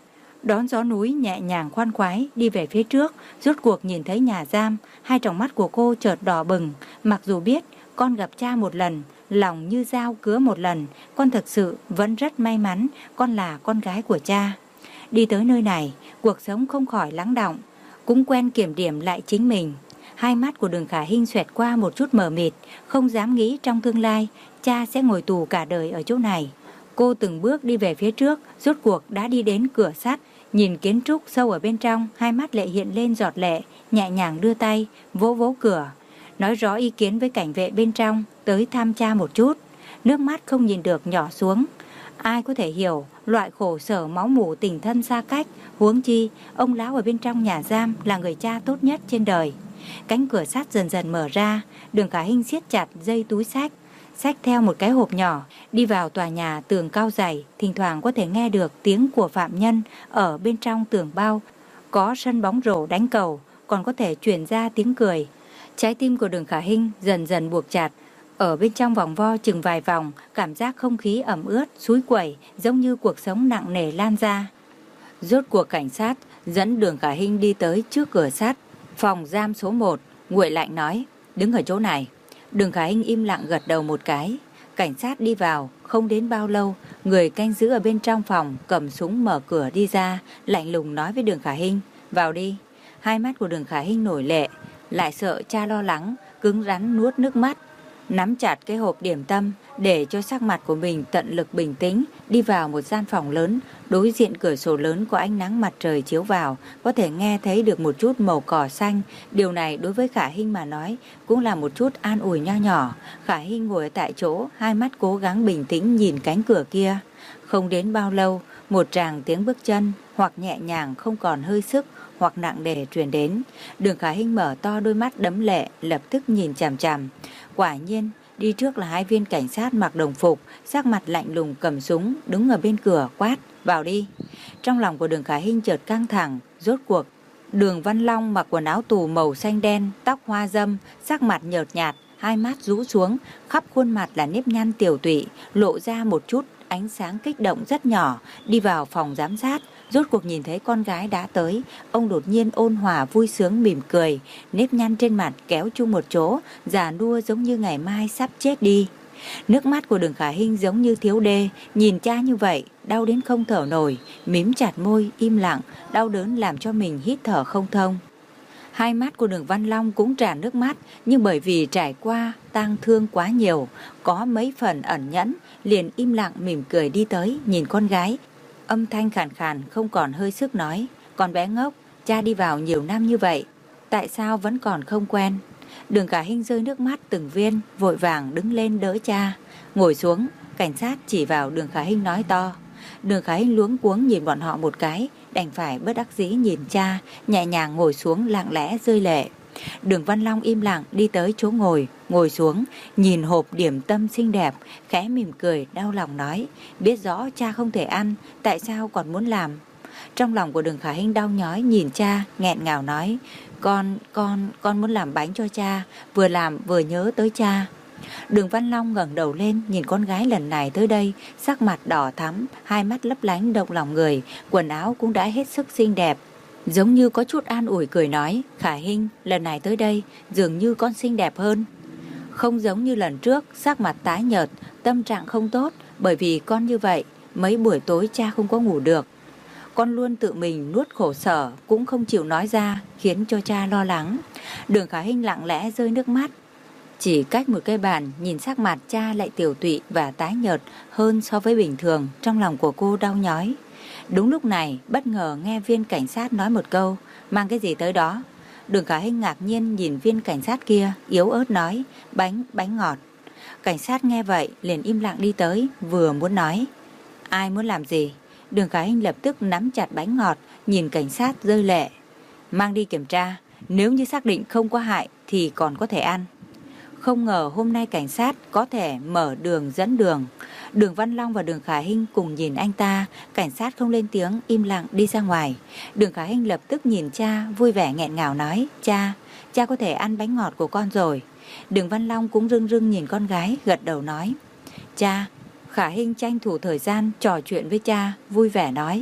đón gió núi nhẹ nhàng khoan khoái đi về phía trước. Rốt cuộc nhìn thấy nhà giam, hai tròng mắt của cô chợt đỏ bừng. Mặc dù biết con gặp cha một lần, lòng như dao cứa một lần, con thực sự vẫn rất may mắn con là con gái của cha. Đi tới nơi này, cuộc sống không khỏi lắng đọng, cũng quen kiểm điểm lại chính mình. Hai mắt của Đường Khả Hinh xoẹt qua một chút mờ mịt, không dám nghĩ trong tương lai cha sẽ ngồi tù cả đời ở chỗ này. Cô từng bước đi về phía trước, rốt cuộc đã đi đến cửa sắt, nhìn kiến trúc sâu ở bên trong, hai mắt lại hiện lên giọt lệ, nhẹ nhàng đưa tay vỗ vỗ cửa, nói rõ ý kiến với cảnh vệ bên trong tới thăm cha một chút. Nước mắt không nhìn được nhỏ xuống. Ai có thể hiểu loại khổ sở máu mủ tình thân xa cách, huống chi ông lão ở bên trong nhà giam là người cha tốt nhất trên đời. Cánh cửa sắt dần dần mở ra, Đường Khả Hinh siết chặt dây túi xách, xách theo một cái hộp nhỏ, đi vào tòa nhà tường cao dày. Thỉnh thoảng có thể nghe được tiếng của phạm nhân ở bên trong tường bao, có sân bóng rổ đánh cầu, còn có thể truyền ra tiếng cười. Trái tim của Đường Khả Hinh dần dần buộc chặt, ở bên trong vòng vo chừng vài vòng, cảm giác không khí ẩm ướt, xúi quẩy, giống như cuộc sống nặng nề lan ra. Rốt cuộc cảnh sát dẫn Đường Khả Hinh đi tới trước cửa sắt, phòng giam số một. Nguội lạnh nói, đứng ở chỗ này. Đường Khả Hinh im lặng gật đầu một cái. Cảnh sát đi vào, không đến bao lâu, người canh giữ ở bên trong phòng cầm súng mở cửa đi ra, lạnh lùng nói với Đường Khả Hinh, vào đi. Hai mắt của Đường Khả Hinh nổi lệ, lại sợ cha lo lắng, cứng rắn nuốt nước mắt, nắm chặt cái hộp điểm tâm để cho sắc mặt của mình tận lực bình tĩnh, đi vào một gian phòng lớn. Đối diện cửa sổ lớn có ánh nắng mặt trời chiếu vào, có thể nghe thấy được một chút màu cỏ xanh. Điều này đối với Khả Hinh mà nói cũng là một chút an ủi nho nhỏ. Khả Hinh ngồi tại chỗ, hai mắt cố gắng bình tĩnh nhìn cánh cửa kia. Không đến bao lâu, một tràng tiếng bước chân, hoặc nhẹ nhàng không còn hơi sức, hoặc nặng nề truyền đến. Đường Khả Hinh mở to đôi mắt đẫm lệ, lập tức nhìn chằm chằm. Quả nhiên, đi trước là hai viên cảnh sát mặc đồng phục, sắc mặt lạnh lùng cầm súng, đứng ở bên cửa quát, vào đi. Trong lòng của Đường Khả Hinh chợt căng thẳng, rốt cuộc Đường Văn Long mặc quần áo tù màu xanh đen, tóc hoa dâm, sắc mặt nhợt nhạt, hai mắt rũ xuống, khắp khuôn mặt là nếp nhăn tiều tụy, lộ ra một chút ánh sáng kích động rất nhỏ. Đi vào phòng giám sát, rốt cuộc nhìn thấy con gái đã tới, ông đột nhiên ôn hòa vui sướng mỉm cười, nếp nhăn trên mặt kéo chung một chỗ, già nua giống như ngày mai sắp chết đi. Nước mắt của Đường Khả Hinh giống như thiếu đê, nhìn cha như vậy, đau đến không thở nổi, mím chặt môi, im lặng, đau đớn làm cho mình hít thở không thông. Hai mắt của Đường Văn Long cũng tràn nước mắt, nhưng bởi vì trải qua tang thương quá nhiều, có mấy phần ẩn nhẫn, liền im lặng mỉm cười đi tới, nhìn con gái. Âm thanh khàn khàn không còn hơi sức nói, con bé ngốc, cha đi vào nhiều năm như vậy, tại sao vẫn còn không quen? Đường Khả Hinh rơi nước mắt từng viên, vội vàng đứng lên đỡ cha. Ngồi xuống, cảnh sát chỉ vào Đường Khả Hinh nói to. Đường Khả Hinh luống cuống nhìn bọn họ một cái, đành phải bất đắc dĩ nhìn cha, nhẹ nhàng ngồi xuống lặng lẽ rơi lệ. Đường Văn Long im lặng đi tới chỗ ngồi, ngồi xuống, nhìn hộp điểm tâm xinh đẹp, khẽ mỉm cười đau lòng nói, biết rõ cha không thể ăn, tại sao còn muốn làm? Trong lòng của Đường Khả Hinh đau nhói nhìn cha, nghẹn ngào nói, con, con, con muốn làm bánh cho cha, vừa làm vừa nhớ tới cha. Đường Văn Long ngẩng đầu lên nhìn con gái lần này tới đây, sắc mặt đỏ thắm, hai mắt lấp lánh động lòng người, quần áo cũng đã hết sức xinh đẹp, giống như có chút an ủi cười nói, Khả Hinh, lần này tới đây dường như con xinh đẹp hơn. Không giống như lần trước, sắc mặt tái nhợt, tâm trạng không tốt, bởi vì con như vậy, mấy buổi tối cha không có ngủ được. Con luôn tự mình nuốt khổ sở, cũng không chịu nói ra, khiến cho cha lo lắng. Đường Khả Hinh lặng lẽ rơi nước mắt. Chỉ cách một cái bàn, nhìn sắc mặt cha lại tiểu tụy và tái nhợt hơn so với bình thường, trong lòng của cô đau nhói. Đúng lúc này, bất ngờ nghe viên cảnh sát nói một câu, mang cái gì tới đó? Đường Khả Hinh ngạc nhiên nhìn viên cảnh sát kia, yếu ớt nói, bánh, bánh ngọt. Cảnh sát nghe vậy, liền im lặng đi tới, vừa muốn nói, ai muốn làm gì? Đường Khả Hinh lập tức nắm chặt bánh ngọt, nhìn cảnh sát rơi lệ. Mang đi kiểm tra, nếu như xác định không có hại thì còn có thể ăn. Không ngờ hôm nay cảnh sát có thể mở đường dẫn đường. Đường Văn Long và Đường Khả Hinh cùng nhìn anh ta, cảnh sát không lên tiếng, im lặng đi ra ngoài. Đường Khả Hinh lập tức nhìn cha, vui vẻ nghẹn ngào nói, cha, cha có thể ăn bánh ngọt của con rồi. Đường Văn Long cũng rưng rưng nhìn con gái, gật đầu nói, cha. Khả Hinh tranh thủ thời gian trò chuyện với cha, vui vẻ nói,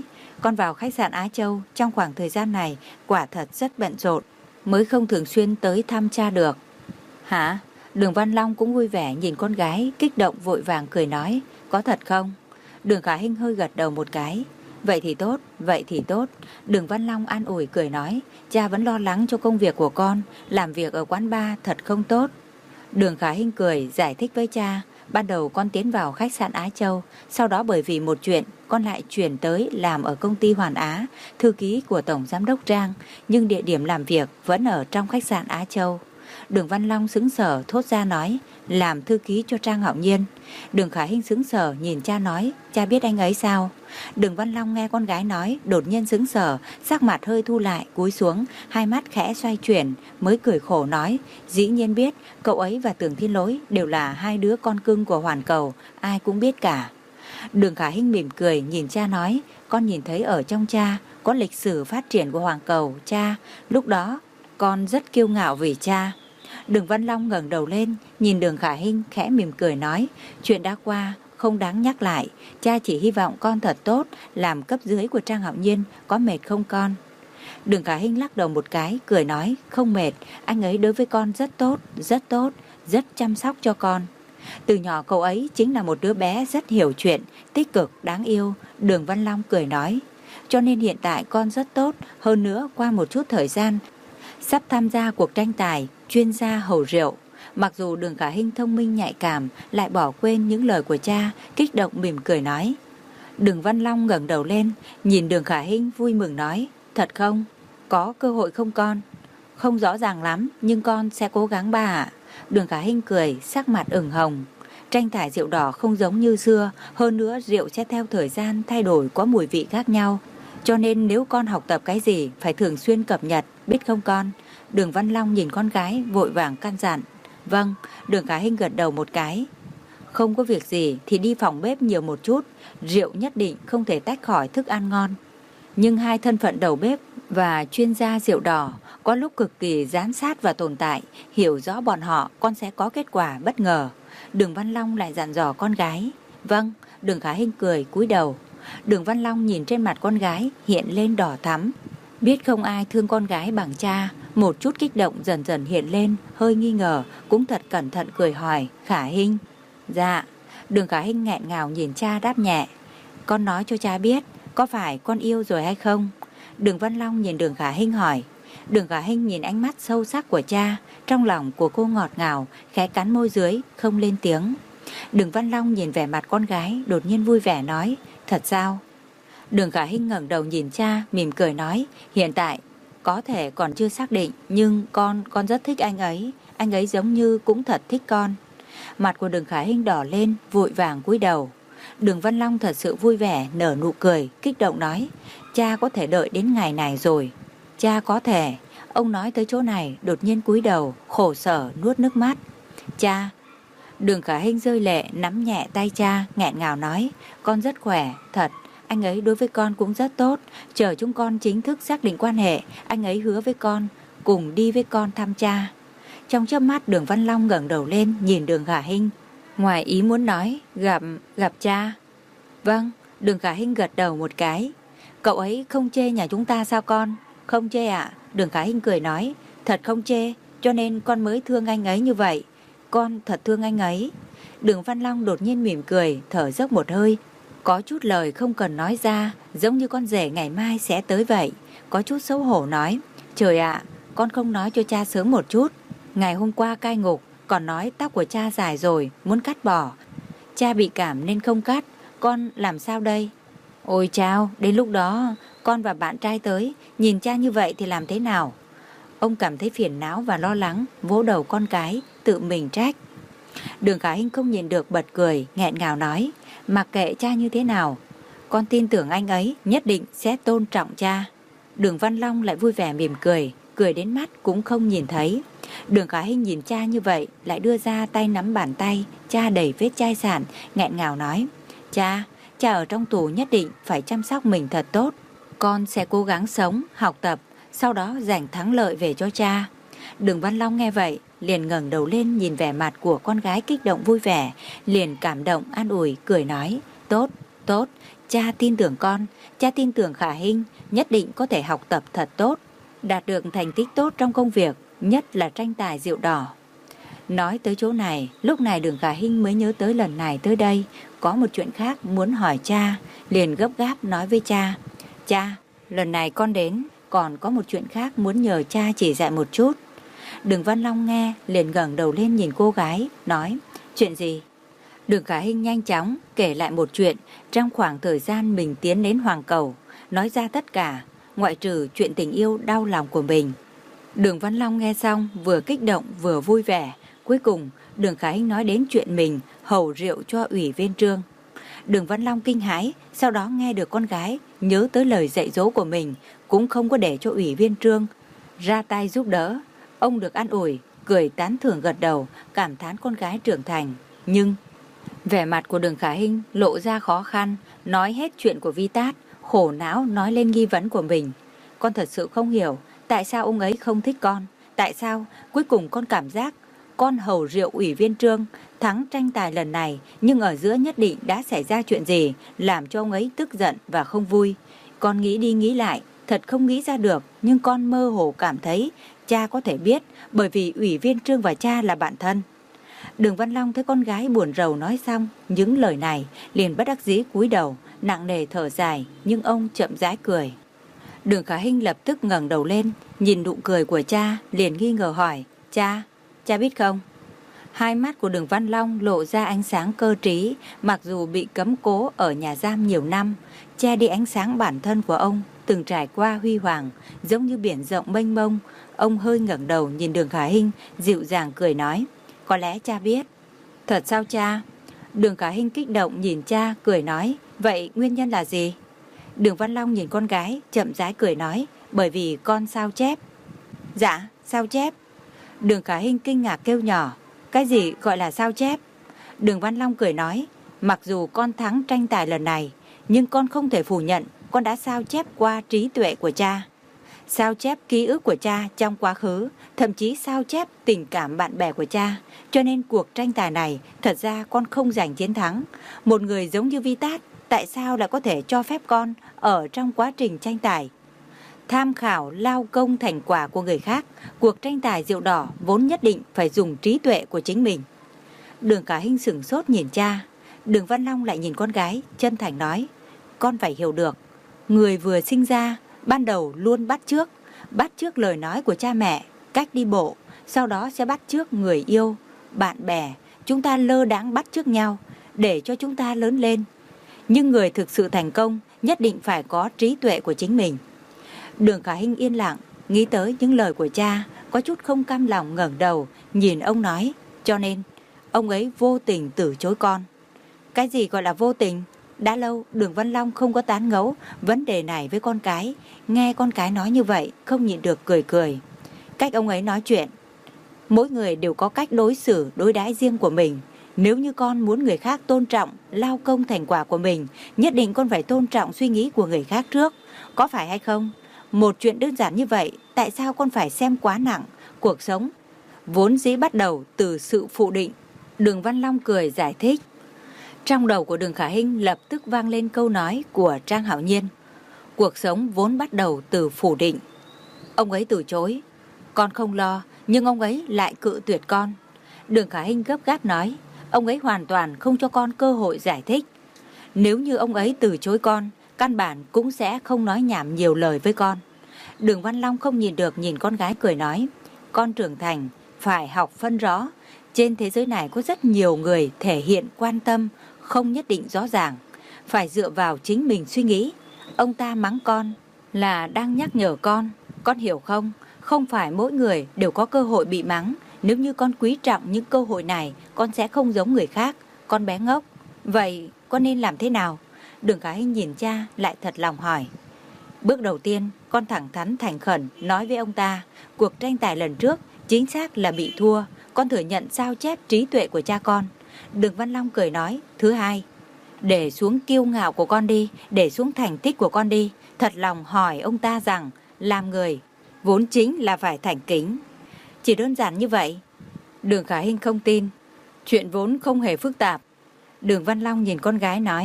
Con vào khách sạn Á Châu trong khoảng thời gian này quả thật rất bận rộn, mới không thường xuyên tới thăm cha được. Hả? Đường Văn Long cũng vui vẻ nhìn con gái, kích động vội vàng cười nói, có thật không? Đường Khả Hinh hơi gật đầu một cái. Vậy thì tốt, vậy thì tốt. Đường Văn Long an ủi cười nói, cha vẫn lo lắng cho công việc của con, làm việc ở quán bar thật không tốt. Đường Khả Hinh cười giải thích với cha, ban đầu con tiến vào khách sạn Á Châu, sau đó bởi vì một chuyện, con lại chuyển tới làm ở công ty Hoàn Á, thư ký của Tổng Giám đốc Trang, nhưng địa điểm làm việc vẫn ở trong khách sạn Á Châu. Đường Văn Long sững sờ thốt ra nói, làm thư ký cho Trang Hạo Nhiên. Đường Khả Hinh sững sờ nhìn cha nói, cha biết anh ấy sao? Đường Văn Long nghe con gái nói, đột nhiên sững sờ, sắc mặt hơi thu lại, cúi xuống, hai mắt khẽ xoay chuyển, mới cười khổ nói, dĩ nhiên biết, cậu ấy và Tưởng Thiên Lỗi đều là hai đứa con cưng của Hoàn Cầu, ai cũng biết cả. Đường Khả Hinh mỉm cười nhìn cha nói, con nhìn thấy ở trong cha có lịch sử phát triển của Hoàn Cầu, cha, lúc đó con rất kiêu ngạo vì cha. Đường Văn Long ngẩng đầu lên, nhìn Đường Khả Hinh khẽ mỉm cười nói, chuyện đã qua, không đáng nhắc lại, cha chỉ hy vọng con thật tốt, làm cấp dưới của Trang Hạo Nhiên, có mệt không con? Đường Khả Hinh lắc đầu một cái, cười nói, không mệt, anh ấy đối với con rất tốt, rất tốt, rất chăm sóc cho con. Từ nhỏ cậu ấy chính là một đứa bé rất hiểu chuyện, tích cực, đáng yêu. Đường Văn Long cười nói, cho nên hiện tại con rất tốt, hơn nữa qua một chút thời gian, sắp tham gia cuộc tranh tài chuyên gia hầu rượu. Mặc dù Đường Khả Hinh thông minh nhạy cảm, lại bỏ quên những lời của cha, kích động mỉm cười nói. Đường Văn Long ngẩng đầu lên, nhìn Đường Khả Hinh vui mừng nói, thật không? Có cơ hội không con? Không rõ ràng lắm, nhưng con sẽ cố gắng bà ạ. Đường Khả Hinh cười, sắc mặt ửng hồng. Tranh tài rượu đỏ không giống như xưa, hơn nữa rượu sẽ theo thời gian thay đổi, có mùi vị khác nhau. Cho nên nếu con học tập cái gì phải thường xuyên cập nhật, biết không con? Đường Văn Long nhìn con gái vội vàng căn dặn. Vâng. Đường Khả Hinh gật đầu một cái. Không có việc gì thì đi phòng bếp nhiều một chút, rượu nhất định không thể tách khỏi thức ăn ngon. Nhưng hai thân phận đầu bếp và chuyên gia rượu đỏ có lúc cực kỳ giám sát và tồn tại, hiểu rõ bọn họ con sẽ có kết quả bất ngờ. Đường Văn Long lại dặn dò con gái. Vâng. Đường Khả Hinh cười cúi đầu. Đường Văn Long nhìn trên mặt con gái hiện lên đỏ thắm. Biết không ai thương con gái bằng cha, một chút kích động dần dần hiện lên, hơi nghi ngờ, cũng thật cẩn thận cười hỏi, Khả Hinh. Dạ. Đường Khả Hinh nghẹn ngào nhìn cha đáp nhẹ. Con nói cho cha biết, có phải con yêu rồi hay không? Đường Văn Long nhìn Đường Khả Hinh hỏi. Đường Khả Hinh nhìn ánh mắt sâu sắc của cha, trong lòng của cô ngọt ngào, khẽ cắn môi dưới, không lên tiếng. Đường Văn Long nhìn vẻ mặt con gái, đột nhiên vui vẻ nói, thật sao? Đường Khả Hinh ngẩng đầu nhìn cha, mỉm cười nói, hiện tại có thể còn chưa xác định, nhưng con, con rất thích anh ấy, anh ấy giống như cũng thật thích con. Mặt của Đường Khả Hinh đỏ lên, vội vàng cúi đầu. Đường Văn Long thật sự vui vẻ, nở nụ cười, kích động nói, cha có thể đợi đến ngày này rồi. Cha có thể. Ông nói tới chỗ này, đột nhiên cúi đầu, khổ sở nuốt nước mắt. Cha. Đường Khả Hinh rơi lệ, nắm nhẹ tay cha, nghẹn ngào nói, con rất khỏe, thật. Anh ấy đối với con cũng rất tốt. Chờ chúng con chính thức xác định quan hệ, anh ấy hứa với con cùng đi với con thăm cha. Trong chớp mắt Đường Văn Long ngẩng đầu lên nhìn Đường Khả Hinh, ngoài ý muốn nói, gặp gặp cha. Vâng. Đường Khả Hinh gật đầu một cái. Cậu ấy không chê nhà chúng ta sao con? Không chê ạ. Đường Khả Hinh cười nói, thật không chê, cho nên con mới thương anh ấy như vậy. Con thật thương anh ấy. Đường Văn Long đột nhiên mỉm cười, thở dốc một hơi, có chút lời không cần nói ra, giống như con rể ngày mai sẽ tới vậy. Có chút xấu hổ nói, trời ạ, con không nói cho cha sớm một chút. Ngày hôm qua cai ngục còn nói tóc của cha dài rồi, muốn cắt bỏ. Cha bị cảm nên không cắt, con làm sao đây? Ôi chao, đến lúc đó con và bạn trai tới, nhìn cha như vậy thì làm thế nào? Ông cảm thấy phiền não và lo lắng, vỗ đầu con cái, tự mình trách. Đường Khả Hinh không nhìn được bật cười, nghẹn ngào nói, mặc kệ cha như thế nào, con tin tưởng anh ấy nhất định sẽ tôn trọng cha. Đường Văn Long lại vui vẻ mỉm cười, cười đến mắt cũng không nhìn thấy. Đường Khả Hinh nhìn cha như vậy, lại đưa ra tay nắm bàn tay, cha đầy vết chai sạn, nghẹn ngào nói, cha, cha ở trong tù nhất định phải chăm sóc mình thật tốt. Con sẽ cố gắng sống, học tập, sau đó giành thắng lợi về cho cha. Đường Văn Long nghe vậy, liền ngẩng đầu lên nhìn vẻ mặt của con gái kích động vui vẻ, liền cảm động an ủi, cười nói, tốt, Tốt, cha tin tưởng con, cha tin tưởng Khả Hinh nhất định có thể học tập thật tốt, đạt được thành tích tốt trong công việc, nhất là tranh tài rượu đỏ. Nói tới chỗ này, lúc này Đường Khả Hinh mới nhớ tới lần này tới đây có một chuyện khác muốn hỏi cha, liền gấp gáp nói với cha. Cha, lần này con đến còn có một chuyện khác muốn nhờ cha chỉ dạy một chút. Đường Văn Long nghe liền ngẩng đầu lên nhìn cô gái, nói, chuyện gì? Đường Khả Hinh nhanh chóng kể lại một chuyện trong khoảng thời gian mình tiến đến Hoàng Cầu, nói ra tất cả, ngoại trừ chuyện tình yêu đau lòng của mình. Đường Văn Long nghe xong vừa kích động vừa vui vẻ. Cuối cùng Đường Khả Hinh nói đến chuyện mình hầu rượu cho Ủy viên Trương. Đường Văn Long kinh hãi, sau đó nghe được con gái nhớ tới lời dạy dỗ của mình, cũng không có để cho Ủy viên Trương ra tay giúp đỡ. Ông được an ủi, cười tán thưởng gật đầu, cảm thán con gái trưởng thành. Nhưng vẻ mặt của Đường Khả Hinh lộ ra khó khăn, nói hết chuyện của Vi Tát, khổ não nói lên nghi vấn của mình. Con thật sự không hiểu tại sao ông ấy không thích con, tại sao cuối cùng con cảm giác con hầu rượu Ủy viên Trương thắng tranh tài lần này, nhưng ở giữa nhất định đã xảy ra chuyện gì làm cho ông ấy tức giận và không vui. Con nghĩ đi nghĩ lại, thật không nghĩ ra được, nhưng con mơ hồ cảm thấy cha có thể biết, bởi vì Ủy viên Trương và cha là bạn thân. Đường Văn Long thấy con gái buồn rầu nói xong những lời này, liền bất đắc dĩ cúi đầu, nặng nề thở dài, nhưng ông chậm rãi cười. Đường Khả Hinh lập tức ngẩng đầu lên, nhìn nụ cười của cha, liền nghi ngờ hỏi, cha, cha biết không? Hai mắt của Đường Văn Long lộ ra ánh sáng cơ trí, mặc dù bị cấm cố ở nhà giam nhiều năm, che đi ánh sáng bản thân của ông, từng trải qua huy hoàng, giống như biển rộng mênh mông. Ông hơi ngẩng đầu nhìn Đường Khả Hinh, dịu dàng cười nói, có lẽ cha biết. Thật sao cha? Đường Khả Hinh kích động nhìn cha, cười nói, vậy nguyên nhân là gì? Đường Văn Long nhìn con gái, chậm rãi cười nói, bởi vì con sao chép. Dạ, sao chép? Đường Khả Hinh kinh ngạc kêu nhỏ, cái gì gọi là sao chép? Đường Văn Long cười nói, mặc dù con thắng tranh tài lần này, nhưng con không thể phủ nhận con đã sao chép qua trí tuệ của cha. Sao chép ký ức của cha trong quá khứ, thậm chí sao chép tình cảm bạn bè của cha. Cho nên cuộc tranh tài này, thật ra con không giành chiến thắng. Một người giống như Vi Tát, tại sao lại có thể cho phép con ở trong quá trình tranh tài tham khảo lao công thành quả của người khác? Cuộc tranh tài rượu đỏ vốn nhất định phải dùng trí tuệ của chính mình. Đường Khả Hinh sửng sốt nhìn cha. Đường Văn Long lại nhìn con gái, chân thành nói, con phải hiểu được, người vừa sinh ra ban đầu luôn bắt chước, bắt chước lời nói của cha mẹ, cách đi bộ, sau đó sẽ bắt chước người yêu, bạn bè. Chúng ta lơ đãng bắt chước nhau để cho chúng ta lớn lên. Nhưng người thực sự thành công nhất định phải có trí tuệ của chính mình. Đường Khả Hinh yên lặng, nghĩ tới những lời của cha, có chút không cam lòng ngẩng đầu, nhìn ông nói, cho nên ông ấy vô tình từ chối con. Cái gì gọi là vô tình? Đã lâu Đường Văn Long không có tán ngẫu vấn đề này với con cái, nghe con cái nói như vậy, không nhịn được cười cười. Cách ông ấy nói chuyện, mỗi người đều có cách đối xử, đối đãi riêng của mình. Nếu như con muốn người khác tôn trọng lao công thành quả của mình, nhất định con phải tôn trọng suy nghĩ của người khác trước, có phải hay không? Một chuyện đơn giản như vậy, tại sao con phải xem quá nặng? Cuộc sống vốn dĩ bắt đầu từ sự phụ định. Đường Văn Long cười giải thích. Trong đầu của Đường Khả Hinh lập tức vang lên câu nói của Trang Hạo Nhiên. Cuộc sống vốn bắt đầu từ phủ định. Ông ấy từ chối, con không lo, nhưng ông ấy lại cự tuyệt con. Đường Khả Hinh gấp gáp nói, ông ấy hoàn toàn không cho con cơ hội giải thích. Nếu như ông ấy từ chối con, căn bản cũng sẽ không nói nhảm nhiều lời với con. Đường Văn Long không nhìn được nhìn con gái cười nói, con trưởng thành, phải học phân rõ. Trên thế giới này có rất nhiều người thể hiện quan tâm, không nhất định rõ ràng. Phải dựa vào chính mình suy nghĩ. Ông ta mắng con là đang nhắc nhở con. Con hiểu không? Không phải mỗi người đều có cơ hội bị mắng. Nếu như con quý trọng những cơ hội này, con sẽ không giống người khác. Con bé ngốc. Vậy con nên làm thế nào? Đường Khả Hinh nhìn cha lại thật lòng hỏi. Bước đầu tiên, con thẳng thắn thành khẩn nói với ông ta, cuộc tranh tài lần trước chính xác là bị thua. Con thừa nhận sao chép trí tuệ của cha con. Đường Văn Long cười nói, thứ hai, để xuống kiêu ngạo của con đi, để xuống thành tích của con đi. Thật lòng hỏi ông ta rằng, làm người vốn chính là phải thành kính. Chỉ đơn giản như vậy. Đường Khả Hinh không tin. Chuyện vốn không hề phức tạp. Đường Văn Long nhìn con gái nói,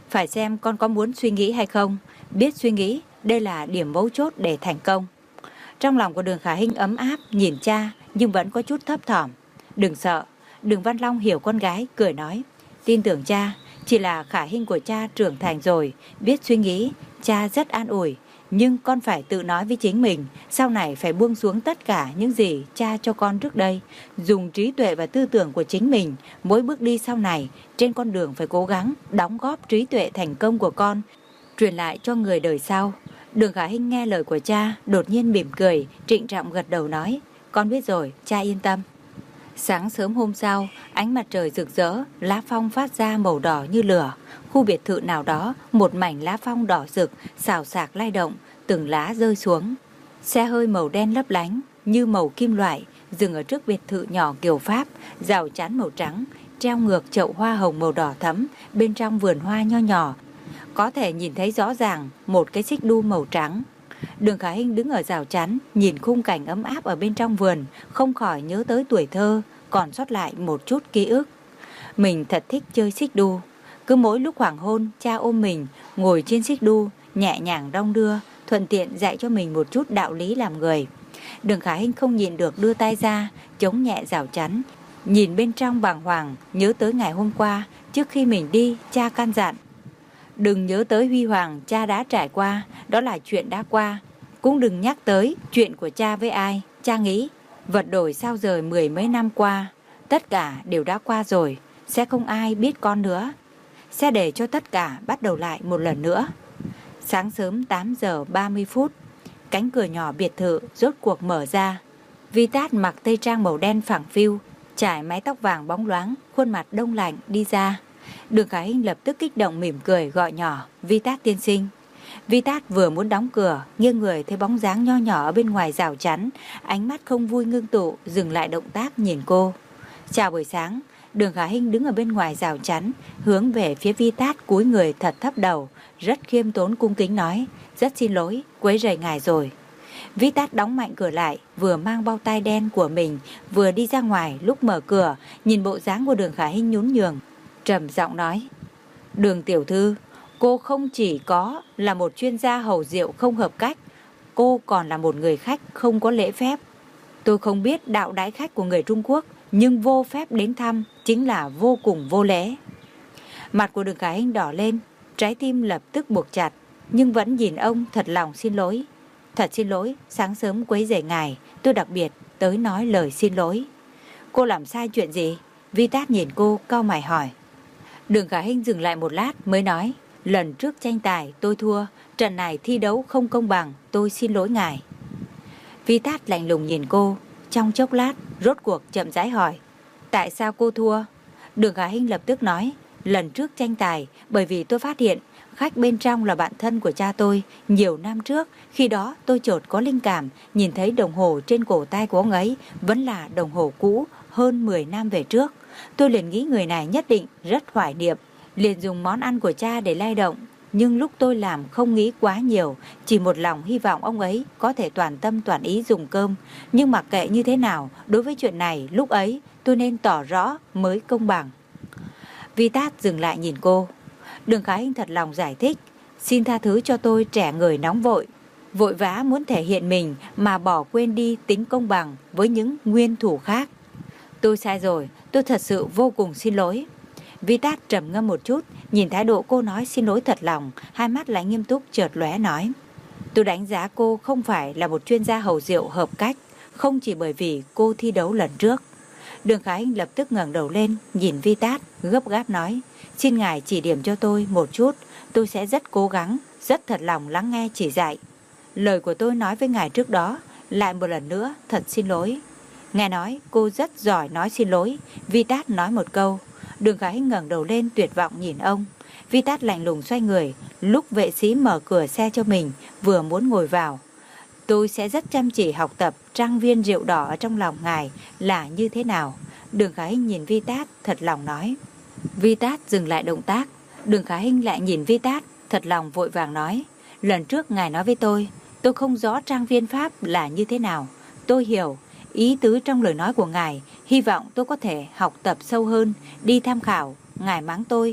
Phải xem con có muốn suy nghĩ hay không. Biết suy nghĩ, đây là điểm mấu chốt để thành công. Trong lòng của Đường Khả Hinh ấm áp nhìn cha nhưng vẫn có chút thấp thỏm. Đừng sợ. Đường Văn Long hiểu con gái, cười nói. Tin tưởng cha, chỉ là Khả Hinh của cha trưởng thành rồi, biết suy nghĩ, cha rất an ủi. Nhưng con phải tự nói với chính mình, sau này phải buông xuống tất cả những gì cha cho con trước đây. Dùng trí tuệ và tư tưởng của chính mình, mỗi bước đi sau này, trên con đường phải cố gắng đóng góp trí tuệ thành công của con, truyền lại cho người đời sau. Đường Khả Hinh nghe lời của cha, đột nhiên mỉm cười, trịnh trọng gật đầu nói. Con biết rồi, cha yên tâm. Sáng sớm hôm sau, ánh mặt trời rực rỡ, lá phong phát ra màu đỏ như lửa. Khu biệt thự nào đó, một mảnh lá phong đỏ rực, xào xạc lay động, từng lá rơi xuống. Xe hơi màu đen lấp lánh, như màu kim loại, dừng ở trước biệt thự nhỏ kiểu Pháp, rào chắn màu trắng, treo ngược chậu hoa hồng màu đỏ thẫm, bên trong vườn hoa nho nhỏ. Có thể nhìn thấy rõ ràng một cái xích đu màu trắng. Đường Khả Hinh đứng ở rào chắn, nhìn khung cảnh ấm áp ở bên trong vườn, không khỏi nhớ tới tuổi thơ, còn sót lại một chút ký ức. Mình thật thích chơi xích đu. Cứ mỗi lúc hoàng hôn, cha ôm mình, ngồi trên xích đu, nhẹ nhàng đong đưa, thuận tiện dạy cho mình một chút đạo lý làm người. Đường Khả Hinh không nhìn được đưa tay ra, chống nhẹ rào chắn, nhìn bên trong bàng hoàng, nhớ tới ngày hôm qua, trước khi mình đi, cha căn dặn. Đừng nhớ tới huy hoàng cha đã trải qua, đó là chuyện đã qua. Cũng đừng nhắc tới chuyện của cha với ai. Cha nghĩ, vật đổi sao rời mười mấy năm qua, tất cả đều đã qua rồi, sẽ không ai biết con nữa. Sẽ để cho tất cả bắt đầu lại một lần nữa. Sáng sớm tám giờ ba mươi phút, cánh cửa nhỏ biệt thự rốt cuộc mở ra. Vitat mặc tây trang màu đen phẳng phiu, trải mái tóc vàng bóng loáng, khuôn mặt đông lạnh đi ra. Đường Khả Hinh lập tức kích động mỉm cười gọi nhỏ, Vitat tiên sinh. Vitat vừa muốn đóng cửa, nghiêng người thấy bóng dáng nho nhỏ ở bên ngoài rào chắn, ánh mắt không vui ngưng tụ, dừng lại động tác nhìn cô. Chào buổi sáng. Đường Khả Hinh đứng ở bên ngoài rào chắn, hướng về phía Vitat cúi người thật thấp đầu, rất khiêm tốn cung kính nói, rất xin lỗi, quấy rầy ngài rồi. Vitat đóng mạnh cửa lại, vừa mang bao tay đen của mình, vừa đi ra ngoài. Lúc mở cửa, nhìn bộ dáng của Đường Khả Hinh nhún nhường, trầm giọng nói, Đường tiểu thư, cô không chỉ có là một chuyên gia hầu rượu không hợp cách, cô còn là một người khách không có lễ phép. Tôi không biết đạo đãi khách của người Trung Quốc, nhưng vô phép đến thăm chính là vô cùng vô lễ. Mặt của Đường Khả Hinh đỏ lên, trái tim lập tức buộc chặt, nhưng vẫn nhìn ông thật lòng xin lỗi. Thật xin lỗi, sáng sớm quấy rầy ngài, tôi đặc biệt tới nói lời xin lỗi. Cô làm sai chuyện gì? Vitat nhìn cô cau mày hỏi. Đường Khả Hinh dừng lại một lát mới nói, lần trước tranh tài tôi thua, trận này thi đấu không công bằng, tôi xin lỗi ngài. Vitat lạnh lùng nhìn cô, trong chốc lát rốt cuộc chậm rãi hỏi, tại sao cô thua? Đường Khả Hinh lập tức nói, lần trước tranh tài bởi vì tôi phát hiện khách bên trong là bạn thân của cha tôi. Nhiều năm trước, khi đó tôi chợt có linh cảm, nhìn thấy đồng hồ trên cổ tay của ông ấy vẫn là đồng hồ cũ hơn mười năm về trước. Tôi liền nghĩ người này nhất định rất hoài niệm, liền dùng món ăn của cha để lay động. Nhưng lúc tôi làm không nghĩ quá nhiều, chỉ một lòng hy vọng ông ấy có thể toàn tâm toàn ý dùng cơm. Nhưng mặc kệ như thế nào, đối với chuyện này lúc ấy tôi nên tỏ rõ mới công bằng. Vitat dừng lại nhìn cô. Đường Khả Hinh thật lòng giải thích, xin tha thứ cho tôi trẻ người nóng vội, vội vã muốn thể hiện mình mà bỏ quên đi tính công bằng với những nguyên thủ khác. Tôi sai rồi, tôi thật sự vô cùng xin lỗi. Vitat trầm ngâm một chút, nhìn thái độ cô nói xin lỗi thật lòng, hai mắt lại nghiêm túc chợt lóe nói, tôi đánh giá cô không phải là một chuyên gia hầu rượu hợp cách, không chỉ bởi vì cô thi đấu lần trước. Đường Khả Hinh lập tức ngẩng đầu lên, nhìn Vitat, gấp gáp nói, xin ngài chỉ điểm cho tôi một chút, tôi sẽ rất cố gắng, rất thật lòng lắng nghe chỉ dạy. Lời của tôi nói với ngài trước đó, lại một lần nữa, thật xin lỗi. Nghe nói cô rất giỏi nói xin lỗi, Vitat nói một câu. Đường Khả Hinh ngẩng đầu lên tuyệt vọng nhìn ông. Vitat lạnh lùng xoay người, lúc vệ sĩ mở cửa xe cho mình, vừa muốn ngồi vào. Tôi sẽ rất chăm chỉ học tập trang viên rượu đỏ ở trong lòng ngài là như thế nào. Đường Khả Hinh nhìn Vitat thật lòng nói. Vitat dừng lại động tác. Đường Khả Hinh lại nhìn Vitat thật lòng vội vàng nói, lần trước ngài nói với tôi, tôi không rõ trang viên Pháp là như thế nào. Tôi hiểu ý tứ trong lời nói của ngài, hy vọng tôi có thể học tập sâu hơn, đi tham khảo. Ngài mắng tôi,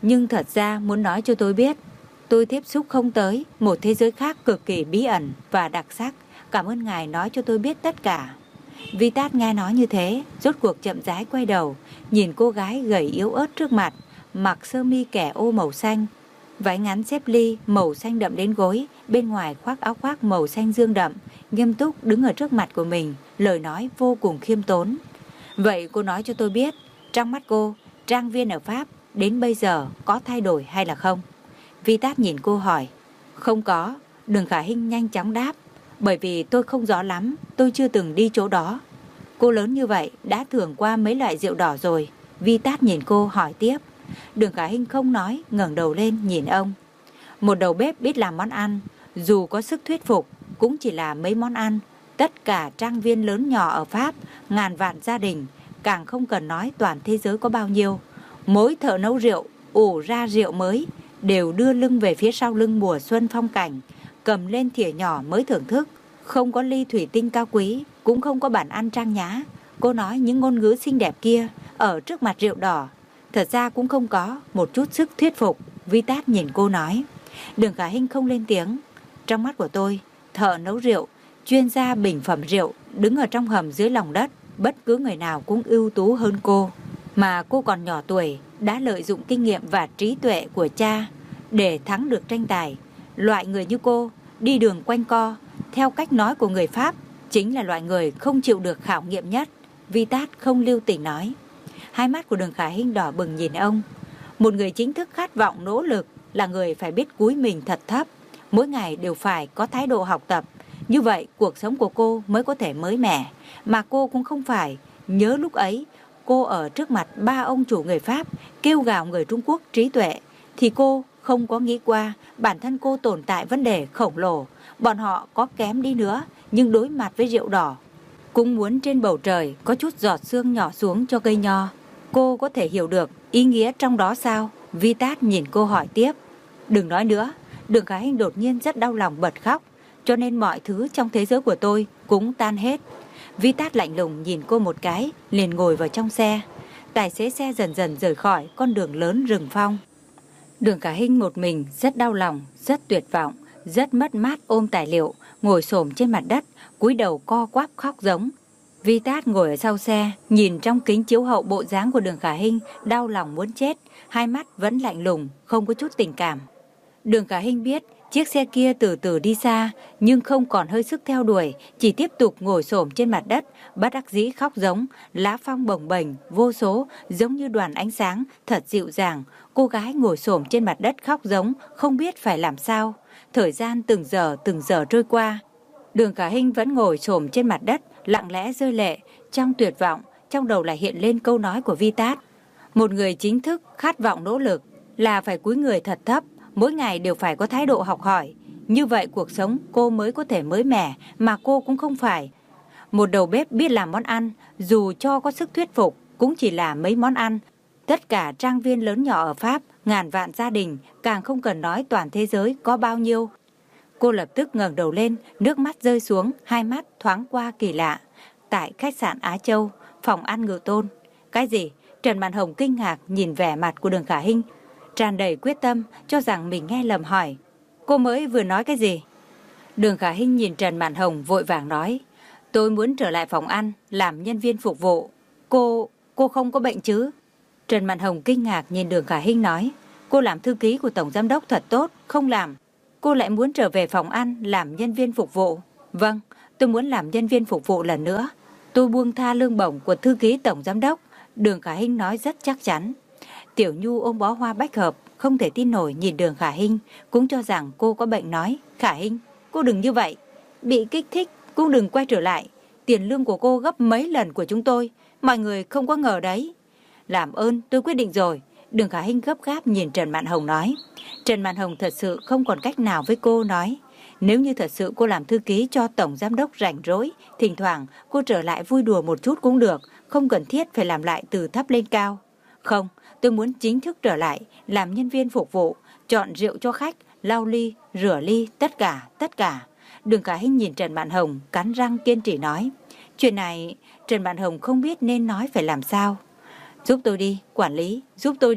Nhưng thật ra muốn nói cho tôi biết, tôi tiếp xúc không tới một thế giới khác cực kỳ bí ẩn và đặc sắc. Cảm ơn ngài nói cho tôi biết tất cả. Vitas nghe nói như thế, rốt cuộc chậm rãi quay đầu, nhìn cô gái gầy yếu ớt trước mặt, mặc sơ mi kẻ ô màu xanh, váy ngắn xếp ly màu xanh đậm đến gối, bên ngoài khoác áo khoác màu xanh dương đậm, nghiêm túc đứng ở trước mặt của mình, lời nói vô cùng khiêm tốn. Vậy cô nói cho tôi biết, trong mắt cô, trang viên ở Pháp đến bây giờ có thay đổi hay là không? Vitas nhìn cô hỏi. Không có, Đường Khả Hinh nhanh chóng đáp. Bởi vì tôi không rõ lắm, tôi chưa từng đi chỗ đó. Cô lớn như vậy đã thưởng qua mấy loại rượu đỏ rồi. Vitas nhìn cô hỏi tiếp. Đường Khả Hinh không nói, ngẩng đầu lên nhìn ông. Một đầu bếp biết làm món ăn, dù có sức thuyết phục, cũng chỉ là mấy món ăn. Tất cả trang viên lớn nhỏ ở Pháp, ngàn vạn gia đình, càng không cần nói toàn thế giới có bao nhiêu. Mỗi thợ nấu rượu, ủ ra rượu mới, đều đưa lưng về phía sau lưng mùa xuân phong cảnh, cầm lên thìa nhỏ mới thưởng thức. Không có ly thủy tinh cao quý, cũng không có bàn ăn trang nhã. Cô nói những ngôn ngữ xinh đẹp kia ở trước mặt rượu đỏ, thật ra cũng không có một chút sức thuyết phục. Vitas nhìn cô nói. Đường Khả Hinh không lên tiếng. Trong mắt của tôi, thợ nấu rượu, chuyên gia bình phẩm rượu, đứng ở trong hầm dưới lòng đất, bất cứ người nào cũng ưu tú hơn cô. Mà cô còn nhỏ tuổi, đã lợi dụng kinh nghiệm và trí tuệ của cha để thắng được tranh tài. Loại người như cô, đi đường quanh co, theo cách nói của người Pháp, chính là loại người không chịu được khảo nghiệm nhất. Vitas không lưu tình nói. Hai mắt của Đường Khả Hinh đỏ bừng nhìn ông. Một người chính thức khát vọng nỗ lực là người phải biết cúi mình thật thấp, mỗi ngày đều phải có thái độ học tập. Như vậy cuộc sống của cô mới có thể mới mẻ. Mà cô cũng không phải. Nhớ lúc ấy cô ở trước mặt ba ông chủ người Pháp kêu gào người Trung Quốc trí tuệ, thì cô không có nghĩ qua bản thân cô tồn tại vấn đề khổng lồ. Bọn họ có kém đi nữa, nhưng đối mặt với rượu đỏ, cũng muốn trên bầu trời có chút giọt sương nhỏ xuống cho cây nho. Cô có thể hiểu được ý nghĩa trong đó sao? Vitas nhìn cô hỏi tiếp. Đừng nói nữa. Đường Khả Hinh đột nhiên rất đau lòng bật khóc. Cho nên mọi thứ trong thế giới của tôi cũng tan hết. Vitas lạnh lùng nhìn cô một cái, liền ngồi vào trong xe. Tài xế xe dần dần rời khỏi con đường lớn rừng phong. Đường Khả Hinh một mình rất đau lòng, rất tuyệt vọng, rất mất mát ôm tài liệu, ngồi xổm trên mặt đất, cúi đầu co quắp khóc giống. Vitas ngồi ở sau xe, nhìn trong kính chiếu hậu bộ dáng của Đường Khả Hinh, đau lòng muốn chết, hai mắt vẫn lạnh lùng, không có chút tình cảm. Đường Khả Hinh biết chiếc xe kia từ từ đi xa, nhưng không còn hơi sức theo đuổi, chỉ tiếp tục ngồi xổm trên mặt đất, bất đắc dĩ khóc giống. Lá phong bồng bềnh vô số, giống như đoàn ánh sáng, thật dịu dàng. Cô gái ngồi xổm trên mặt đất khóc giống, không biết phải làm sao. Thời gian từng giờ từng giờ trôi qua, Đường Khả Hinh vẫn ngồi xổm trên mặt đất, lặng lẽ rơi lệ. Trong tuyệt vọng, trong đầu lại hiện lên câu nói của Vitas. Một người chính thức khát vọng nỗ lực là phải cúi người thật thấp, mỗi ngày đều phải có thái độ học hỏi. Như vậy cuộc sống cô mới có thể mới mẻ, mà cô cũng không phải. Một đầu bếp biết làm món ăn, dù cho có sức thuyết phục, cũng chỉ là mấy món ăn. Tất cả trang viên lớn nhỏ ở Pháp, ngàn vạn gia đình, càng không cần nói toàn thế giới có bao nhiêu. Cô lập tức ngẩng đầu lên, nước mắt rơi xuống, hai mắt thoáng qua kỳ lạ. Tại khách sạn Á Châu, phòng ăn Ngự Tôn. Cái gì? Trần Mạn Hồng kinh ngạc nhìn vẻ mặt của Đường Khả Hinh, tràn đầy quyết tâm, cho rằng mình nghe lầm hỏi. Cô mới vừa nói cái gì? Đường Khả Hinh nhìn Trần Mạn Hồng vội vàng nói. Tôi muốn trở lại phòng ăn, làm nhân viên phục vụ. Cô, cô không có bệnh chứ? Trần Mạn Hồng kinh ngạc nhìn Đường Khả Hinh nói. Cô làm thư ký của Tổng Giám đốc thật tốt, không làm. Cô lại muốn trở về phòng ăn, làm nhân viên phục vụ. Vâng, tôi muốn làm nhân viên phục vụ lần nữa. Tôi buông tha lương bổng của thư ký Tổng Giám đốc. Đường Khả Hinh nói rất chắc chắn. Tiểu Nhu ôm bó hoa bách hợp, không thể tin nổi nhìn Đường Khả Hinh, cũng cho rằng cô có bệnh nói. Khả Hinh, cô đừng như vậy. Bị kích thích, cũng đừng quay trở lại. Tiền lương của cô gấp mấy lần của chúng tôi. Mọi người không có ngờ đấy. Làm ơn, tôi quyết định rồi. Đường Khả Hinh gấp gáp nhìn Trần Mạn Hồng nói. Trần Mạn Hồng thật sự không còn cách nào với cô nói. Nếu như thật sự cô làm thư ký cho Tổng Giám đốc rảnh rỗi, thỉnh thoảng cô trở lại vui đùa một chút cũng được, không cần thiết phải làm lại từ thấp lên cao. Không, tôi muốn chính thức trở lại, làm nhân viên phục vụ, chọn rượu cho khách, lau ly, rửa ly, tất cả, tất cả. Đường Khả Hinh nhìn Trần Mạn Hồng, cắn răng kiên trì nói. Chuyện này, Trần Mạn Hồng không biết nên nói phải làm sao. Giúp tôi đi, quản lý, giúp tôi đi.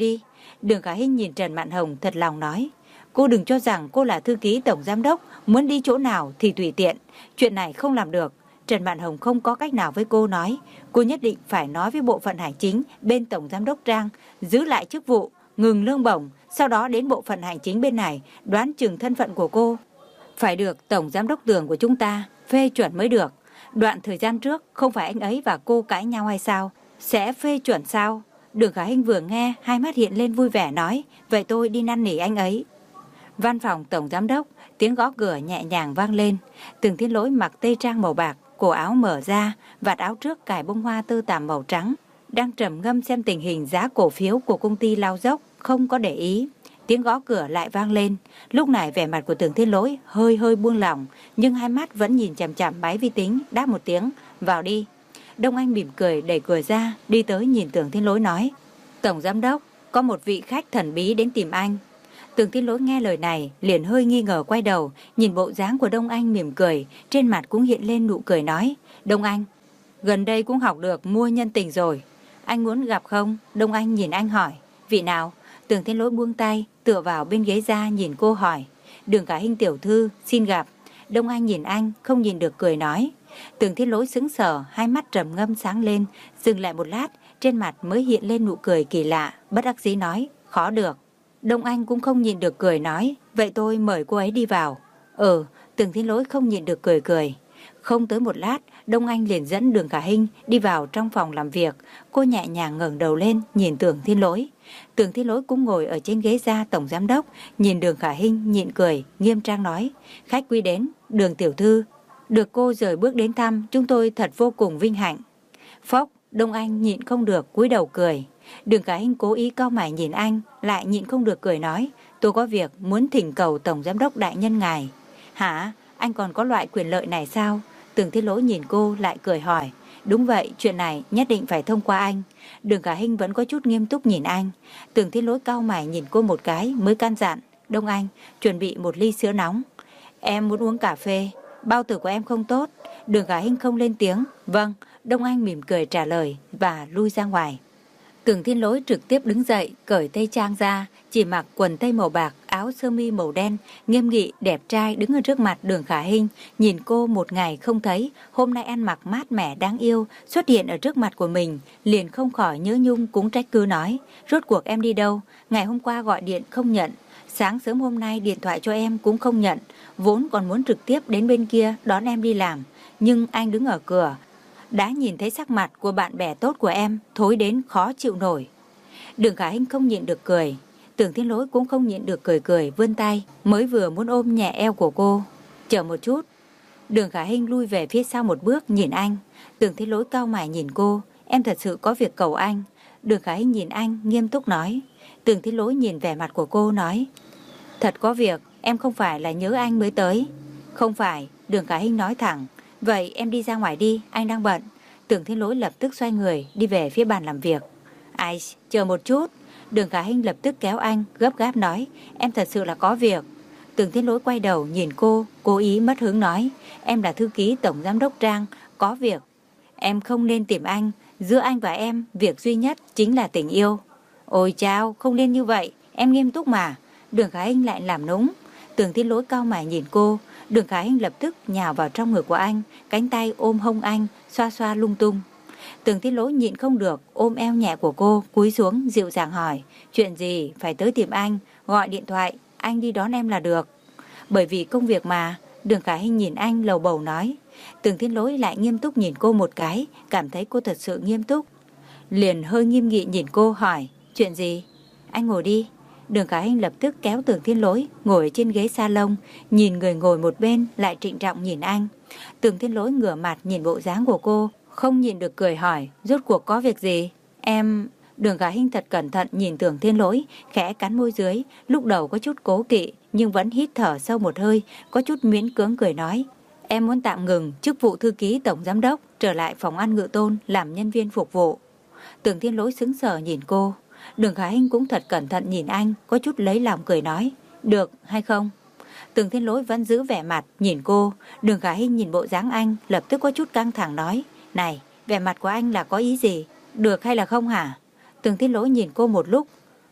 Đường Khả Hinh nhìn Trần Mạn Hồng thật lòng nói, cô đừng cho rằng cô là thư ký tổng giám đốc, muốn đi chỗ nào thì tùy tiện. Chuyện này không làm được. Trần Mạn Hồng không có cách nào với cô nói, cô nhất định phải nói với bộ phận hành chính bên tổng giám đốc Trang, giữ lại chức vụ, ngừng lương bổng, sau đó đến bộ phận hành chính bên này đoán chừng thân phận của cô. Phải được tổng giám đốc Đường của chúng ta phê chuẩn mới được. Đoạn thời gian trước không phải anh ấy và cô cãi nhau hay sao? Sẽ phê chuẩn sao? Đường Khả Hinh vừa nghe, hai mắt hiện lên vui vẻ nói, vậy tôi đi năn nỉ anh ấy. Văn phòng tổng giám đốc, tiếng gõ cửa nhẹ nhàng vang lên. Tưởng Thiên Lỗi mặc tây trang màu bạc, cổ áo mở ra, vạt áo trước cài bông hoa tơ tằm màu trắng, đang trầm ngâm xem tình hình giá cổ phiếu của công ty lao dốc, không có để ý. Tiếng gõ cửa lại vang lên. Lúc này vẻ mặt của Tưởng Thiên Lỗi hơi hơi buông lỏng, nhưng hai mắt vẫn nhìn chằm chằm máy vi tính, đáp một tiếng, vào đi. Đông Anh mỉm cười đẩy cửa ra, đi tới nhìn Tưởng Thiên Lỗi nói, tổng giám đốc, có một vị khách thần bí đến tìm anh. Tưởng Thiên Lỗi nghe lời này, liền hơi nghi ngờ quay đầu, nhìn bộ dáng của Đông Anh mỉm cười, trên mặt cũng hiện lên nụ cười nói, Đông Anh, gần đây cũng học được mua nhân tình rồi. Anh muốn gặp không? Đông Anh nhìn anh hỏi, vị nào? Tưởng Thiên Lỗi buông tay, tựa vào bên ghế ra nhìn cô hỏi, Đường Khả Hinh tiểu thư, xin gặp. Đông Anh nhìn anh, không nhìn được cười nói. Tưởng Thiên Lỗi sững sờ, hai mắt trầm ngâm sáng lên, dừng lại một lát, trên mặt mới hiện lên nụ cười kỳ lạ, bất đắc dĩ nói, khó được. Đông Anh cũng không nhìn được cười nói, vậy tôi mời cô ấy đi vào. Ừ, Tưởng Thiên Lỗi không nhìn được cười cười. Không tới một lát, Đông Anh liền dẫn Đường Khả Hinh đi vào trong phòng làm việc. Cô nhẹ nhàng ngẩng đầu lên nhìn Tưởng Thiên Lỗi. Tưởng Thiên Lỗi cũng ngồi ở trên ghế ra tổng giám đốc, nhìn Đường Khả Hinh nhịn cười, nghiêm trang nói, khách quý đến, Đường tiểu thư, được cô rời bước đến thăm, chúng tôi thật vô cùng vinh hạnh. Phốc, Đông Anh nhịn không được cúi đầu cười. Đường Khả Hinh cố ý cau mày nhìn anh, lại nhịn không được cười nói, tôi có việc muốn thỉnh cầu tổng giám đốc đại nhân ngài. Hả, anh còn có loại quyền lợi này sao? Tưởng Thiên Lỗi nhìn cô lại cười hỏi, đúng vậy, chuyện này nhất định phải thông qua anh. Đường Khả Hinh vẫn có chút nghiêm túc nhìn anh. Tưởng Thiên Lỗi cau mày nhìn cô một cái mới can dặn, Đông Anh, chuẩn bị một ly sữa nóng. Em muốn uống cà phê, bao tử của em không tốt. Đường Khả Hinh không lên tiếng, vâng. Đông Anh mỉm cười trả lời và lui ra ngoài. Tưởng Thiên Lỗi trực tiếp đứng dậy, cởi tây trang ra, chỉ mặc quần tây màu bạc, áo sơ mi màu đen, nghiêm nghị, đẹp trai đứng ở trước mặt Đường Khả Hinh, nhìn cô một ngày không thấy, hôm nay ăn mặc mát mẻ đáng yêu, xuất hiện ở trước mặt của mình, liền không khỏi nhớ nhung cũng trách cứ nói, rốt cuộc em đi đâu, ngày hôm qua gọi điện không nhận, sáng sớm hôm nay điện thoại cho em cũng không nhận, vốn còn muốn trực tiếp đến bên kia đón em đi làm, nhưng anh đứng ở cửa, đã nhìn thấy sắc mặt của bạn bè tốt của em, thối đến khó chịu nổi. Đường Khả Hinh không nhịn được cười, Tưởng Thiên Lỗi cũng không nhịn được cười cười vươn tay, mới vừa muốn ôm nhẹ eo của cô. Chờ một chút. Đường Khả Hinh lui về phía sau một bước nhìn anh. Tưởng Thiên Lỗi cau mày nhìn cô, em thật sự có việc cầu anh. Đường Khả Hinh nhìn anh nghiêm túc nói. Tưởng Thiên Lỗi nhìn vẻ mặt của cô nói, thật có việc, em không phải là nhớ anh mới tới. Không phải, Đường Khả Hinh nói thẳng. Vậy em đi ra ngoài đi, anh đang bận. Tưởng Thiên Lỗi lập tức xoay người đi về phía bàn làm việc. Ai, chờ một chút. Đường Khả Hinh lập tức kéo anh, gấp gáp nói, em thật sự là có việc. Tưởng Thiên Lỗi quay đầu nhìn cô, cố ý mất hứng nói, em là thư ký tổng giám đốc Trang, có việc. Em không nên tìm anh, giữa anh và em, việc duy nhất chính là tình yêu. Ôi chao, không nên như vậy, em nghiêm túc mà. Đường Khả Hinh lại làm nũng. Tưởng Thiên Lỗi cau mày nhìn cô. Đường Khả Hinh lập tức nhào vào trong ngực của anh, cánh tay ôm hông anh, xoa xoa lung tung. Tưởng Thiên Lỗi nhịn không được, ôm eo nhẹ của cô, cúi xuống dịu dàng hỏi, chuyện gì, phải tới tìm anh, gọi điện thoại, anh đi đón em là được. Bởi vì công việc mà. Đường Khả Hinh nhìn anh lầu bầu nói. Tưởng Thiên Lỗi lại nghiêm túc nhìn cô một cái, cảm thấy cô thật sự nghiêm túc, liền hơi nghiêm nghị nhìn cô hỏi, chuyện gì? Anh ngồi đi. Đường Khả Hinh lập tức kéo Tưởng Thiên Lỗi ngồi trên ghế salon, nhìn người ngồi một bên lại trịnh trọng nhìn anh. Tưởng Thiên Lỗi ngửa mặt nhìn bộ dáng của cô, không nhìn được cười hỏi, rốt cuộc có việc gì? Em... Đường Khả Hinh thật cẩn thận nhìn Tưởng Thiên Lỗi, khẽ cắn môi dưới, lúc đầu có chút cố kỵ, nhưng vẫn hít thở sâu một hơi, có chút miễn cưỡng cười nói, em muốn tạm ngừng chức vụ thư ký tổng giám đốc, trở lại phòng ăn Ngự Tôn làm nhân viên phục vụ. Tưởng Thiên Lỗi sững sờ nhìn cô. Đường Khả Hinh cũng thật cẩn thận nhìn anh, có chút lấy lòng cười nói, được hay không? Tưởng Thiên Lỗi vẫn giữ vẻ mặt nhìn cô. Đường Khả Hinh nhìn bộ dáng anh, lập tức có chút căng thẳng nói, này, vẻ mặt của anh là có ý gì? Được hay là không hả? Tưởng Thiên Lỗi nhìn cô một lúc,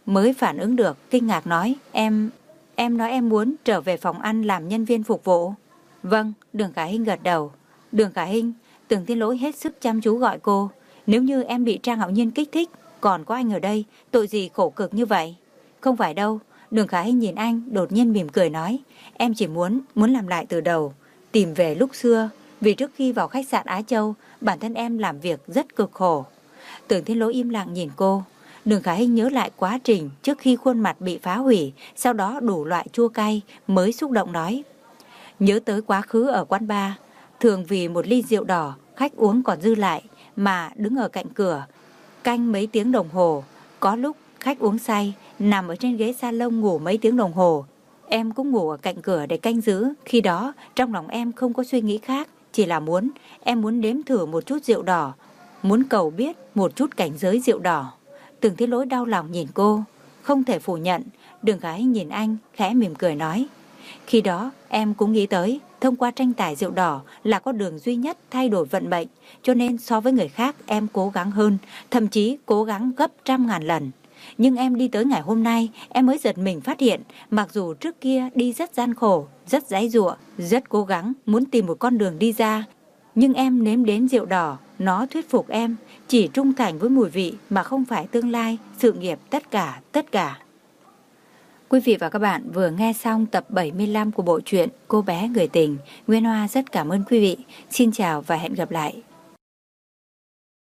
mới phản ứng được, kinh ngạc nói, em, em nói em muốn trở về phòng ăn làm nhân viên phục vụ. Vâng, Đường Khả Hinh gật đầu. Đường Khả Hinh, Tưởng Thiên Lỗi hết sức chăm chú gọi cô. Nếu như em bị Trang Hạo Nhiên kích thích, còn có anh ở đây, tội gì khổ cực như vậy? Không phải đâu. Đường Khả Hinh nhìn anh, đột nhiên mỉm cười nói, em chỉ muốn, muốn làm lại từ đầu, tìm về lúc xưa. Vì trước khi vào khách sạn Á Châu, bản thân em làm việc rất cực khổ. Tưởng Thiên Lỗi im lặng nhìn cô. Đường Khả Hinh nhớ lại quá trình trước khi khuôn mặt bị phá hủy, sau đó đủ loại chua cay, mới xúc động nói. Nhớ tới quá khứ ở quán bar, thường vì một ly rượu đỏ, khách uống còn dư lại, mà đứng ở cạnh cửa, canh mấy tiếng đồng hồ. Có lúc khách uống say, nằm ở trên ghế salon ngủ mấy tiếng đồng hồ. Em cũng ngủ ở cạnh cửa để canh giữ. Khi đó, trong lòng em không có suy nghĩ khác, chỉ là muốn, em muốn nếm thử một chút rượu đỏ, muốn cầu biết một chút cảnh giới rượu đỏ. Tưởng Thiên Lỗi đau lòng nhìn cô, không thể phủ nhận. Đường Khả Hinh nhìn anh, khẽ mỉm cười nói, khi đó em cũng nghĩ tới, thông qua tranh tài rượu đỏ là con đường duy nhất thay đổi vận mệnh, cho nên so với người khác em cố gắng hơn, thậm chí cố gắng gấp trăm ngàn lần. Nhưng em đi tới ngày hôm nay, em mới giật mình phát hiện, mặc dù trước kia đi rất gian khổ, rất giãy giụa, rất cố gắng muốn tìm một con đường đi ra, nhưng em nếm đến rượu đỏ, nó thuyết phục em, chỉ trung thành với mùi vị mà không phải tương lai, sự nghiệp, tất cả, tất cả. Quý vị và các bạn vừa nghe xong tập bảy mươi lăm của bộ truyện Cô bé người tình. Nguyên Hoa rất cảm ơn quý vị. Xin chào và hẹn gặp lại.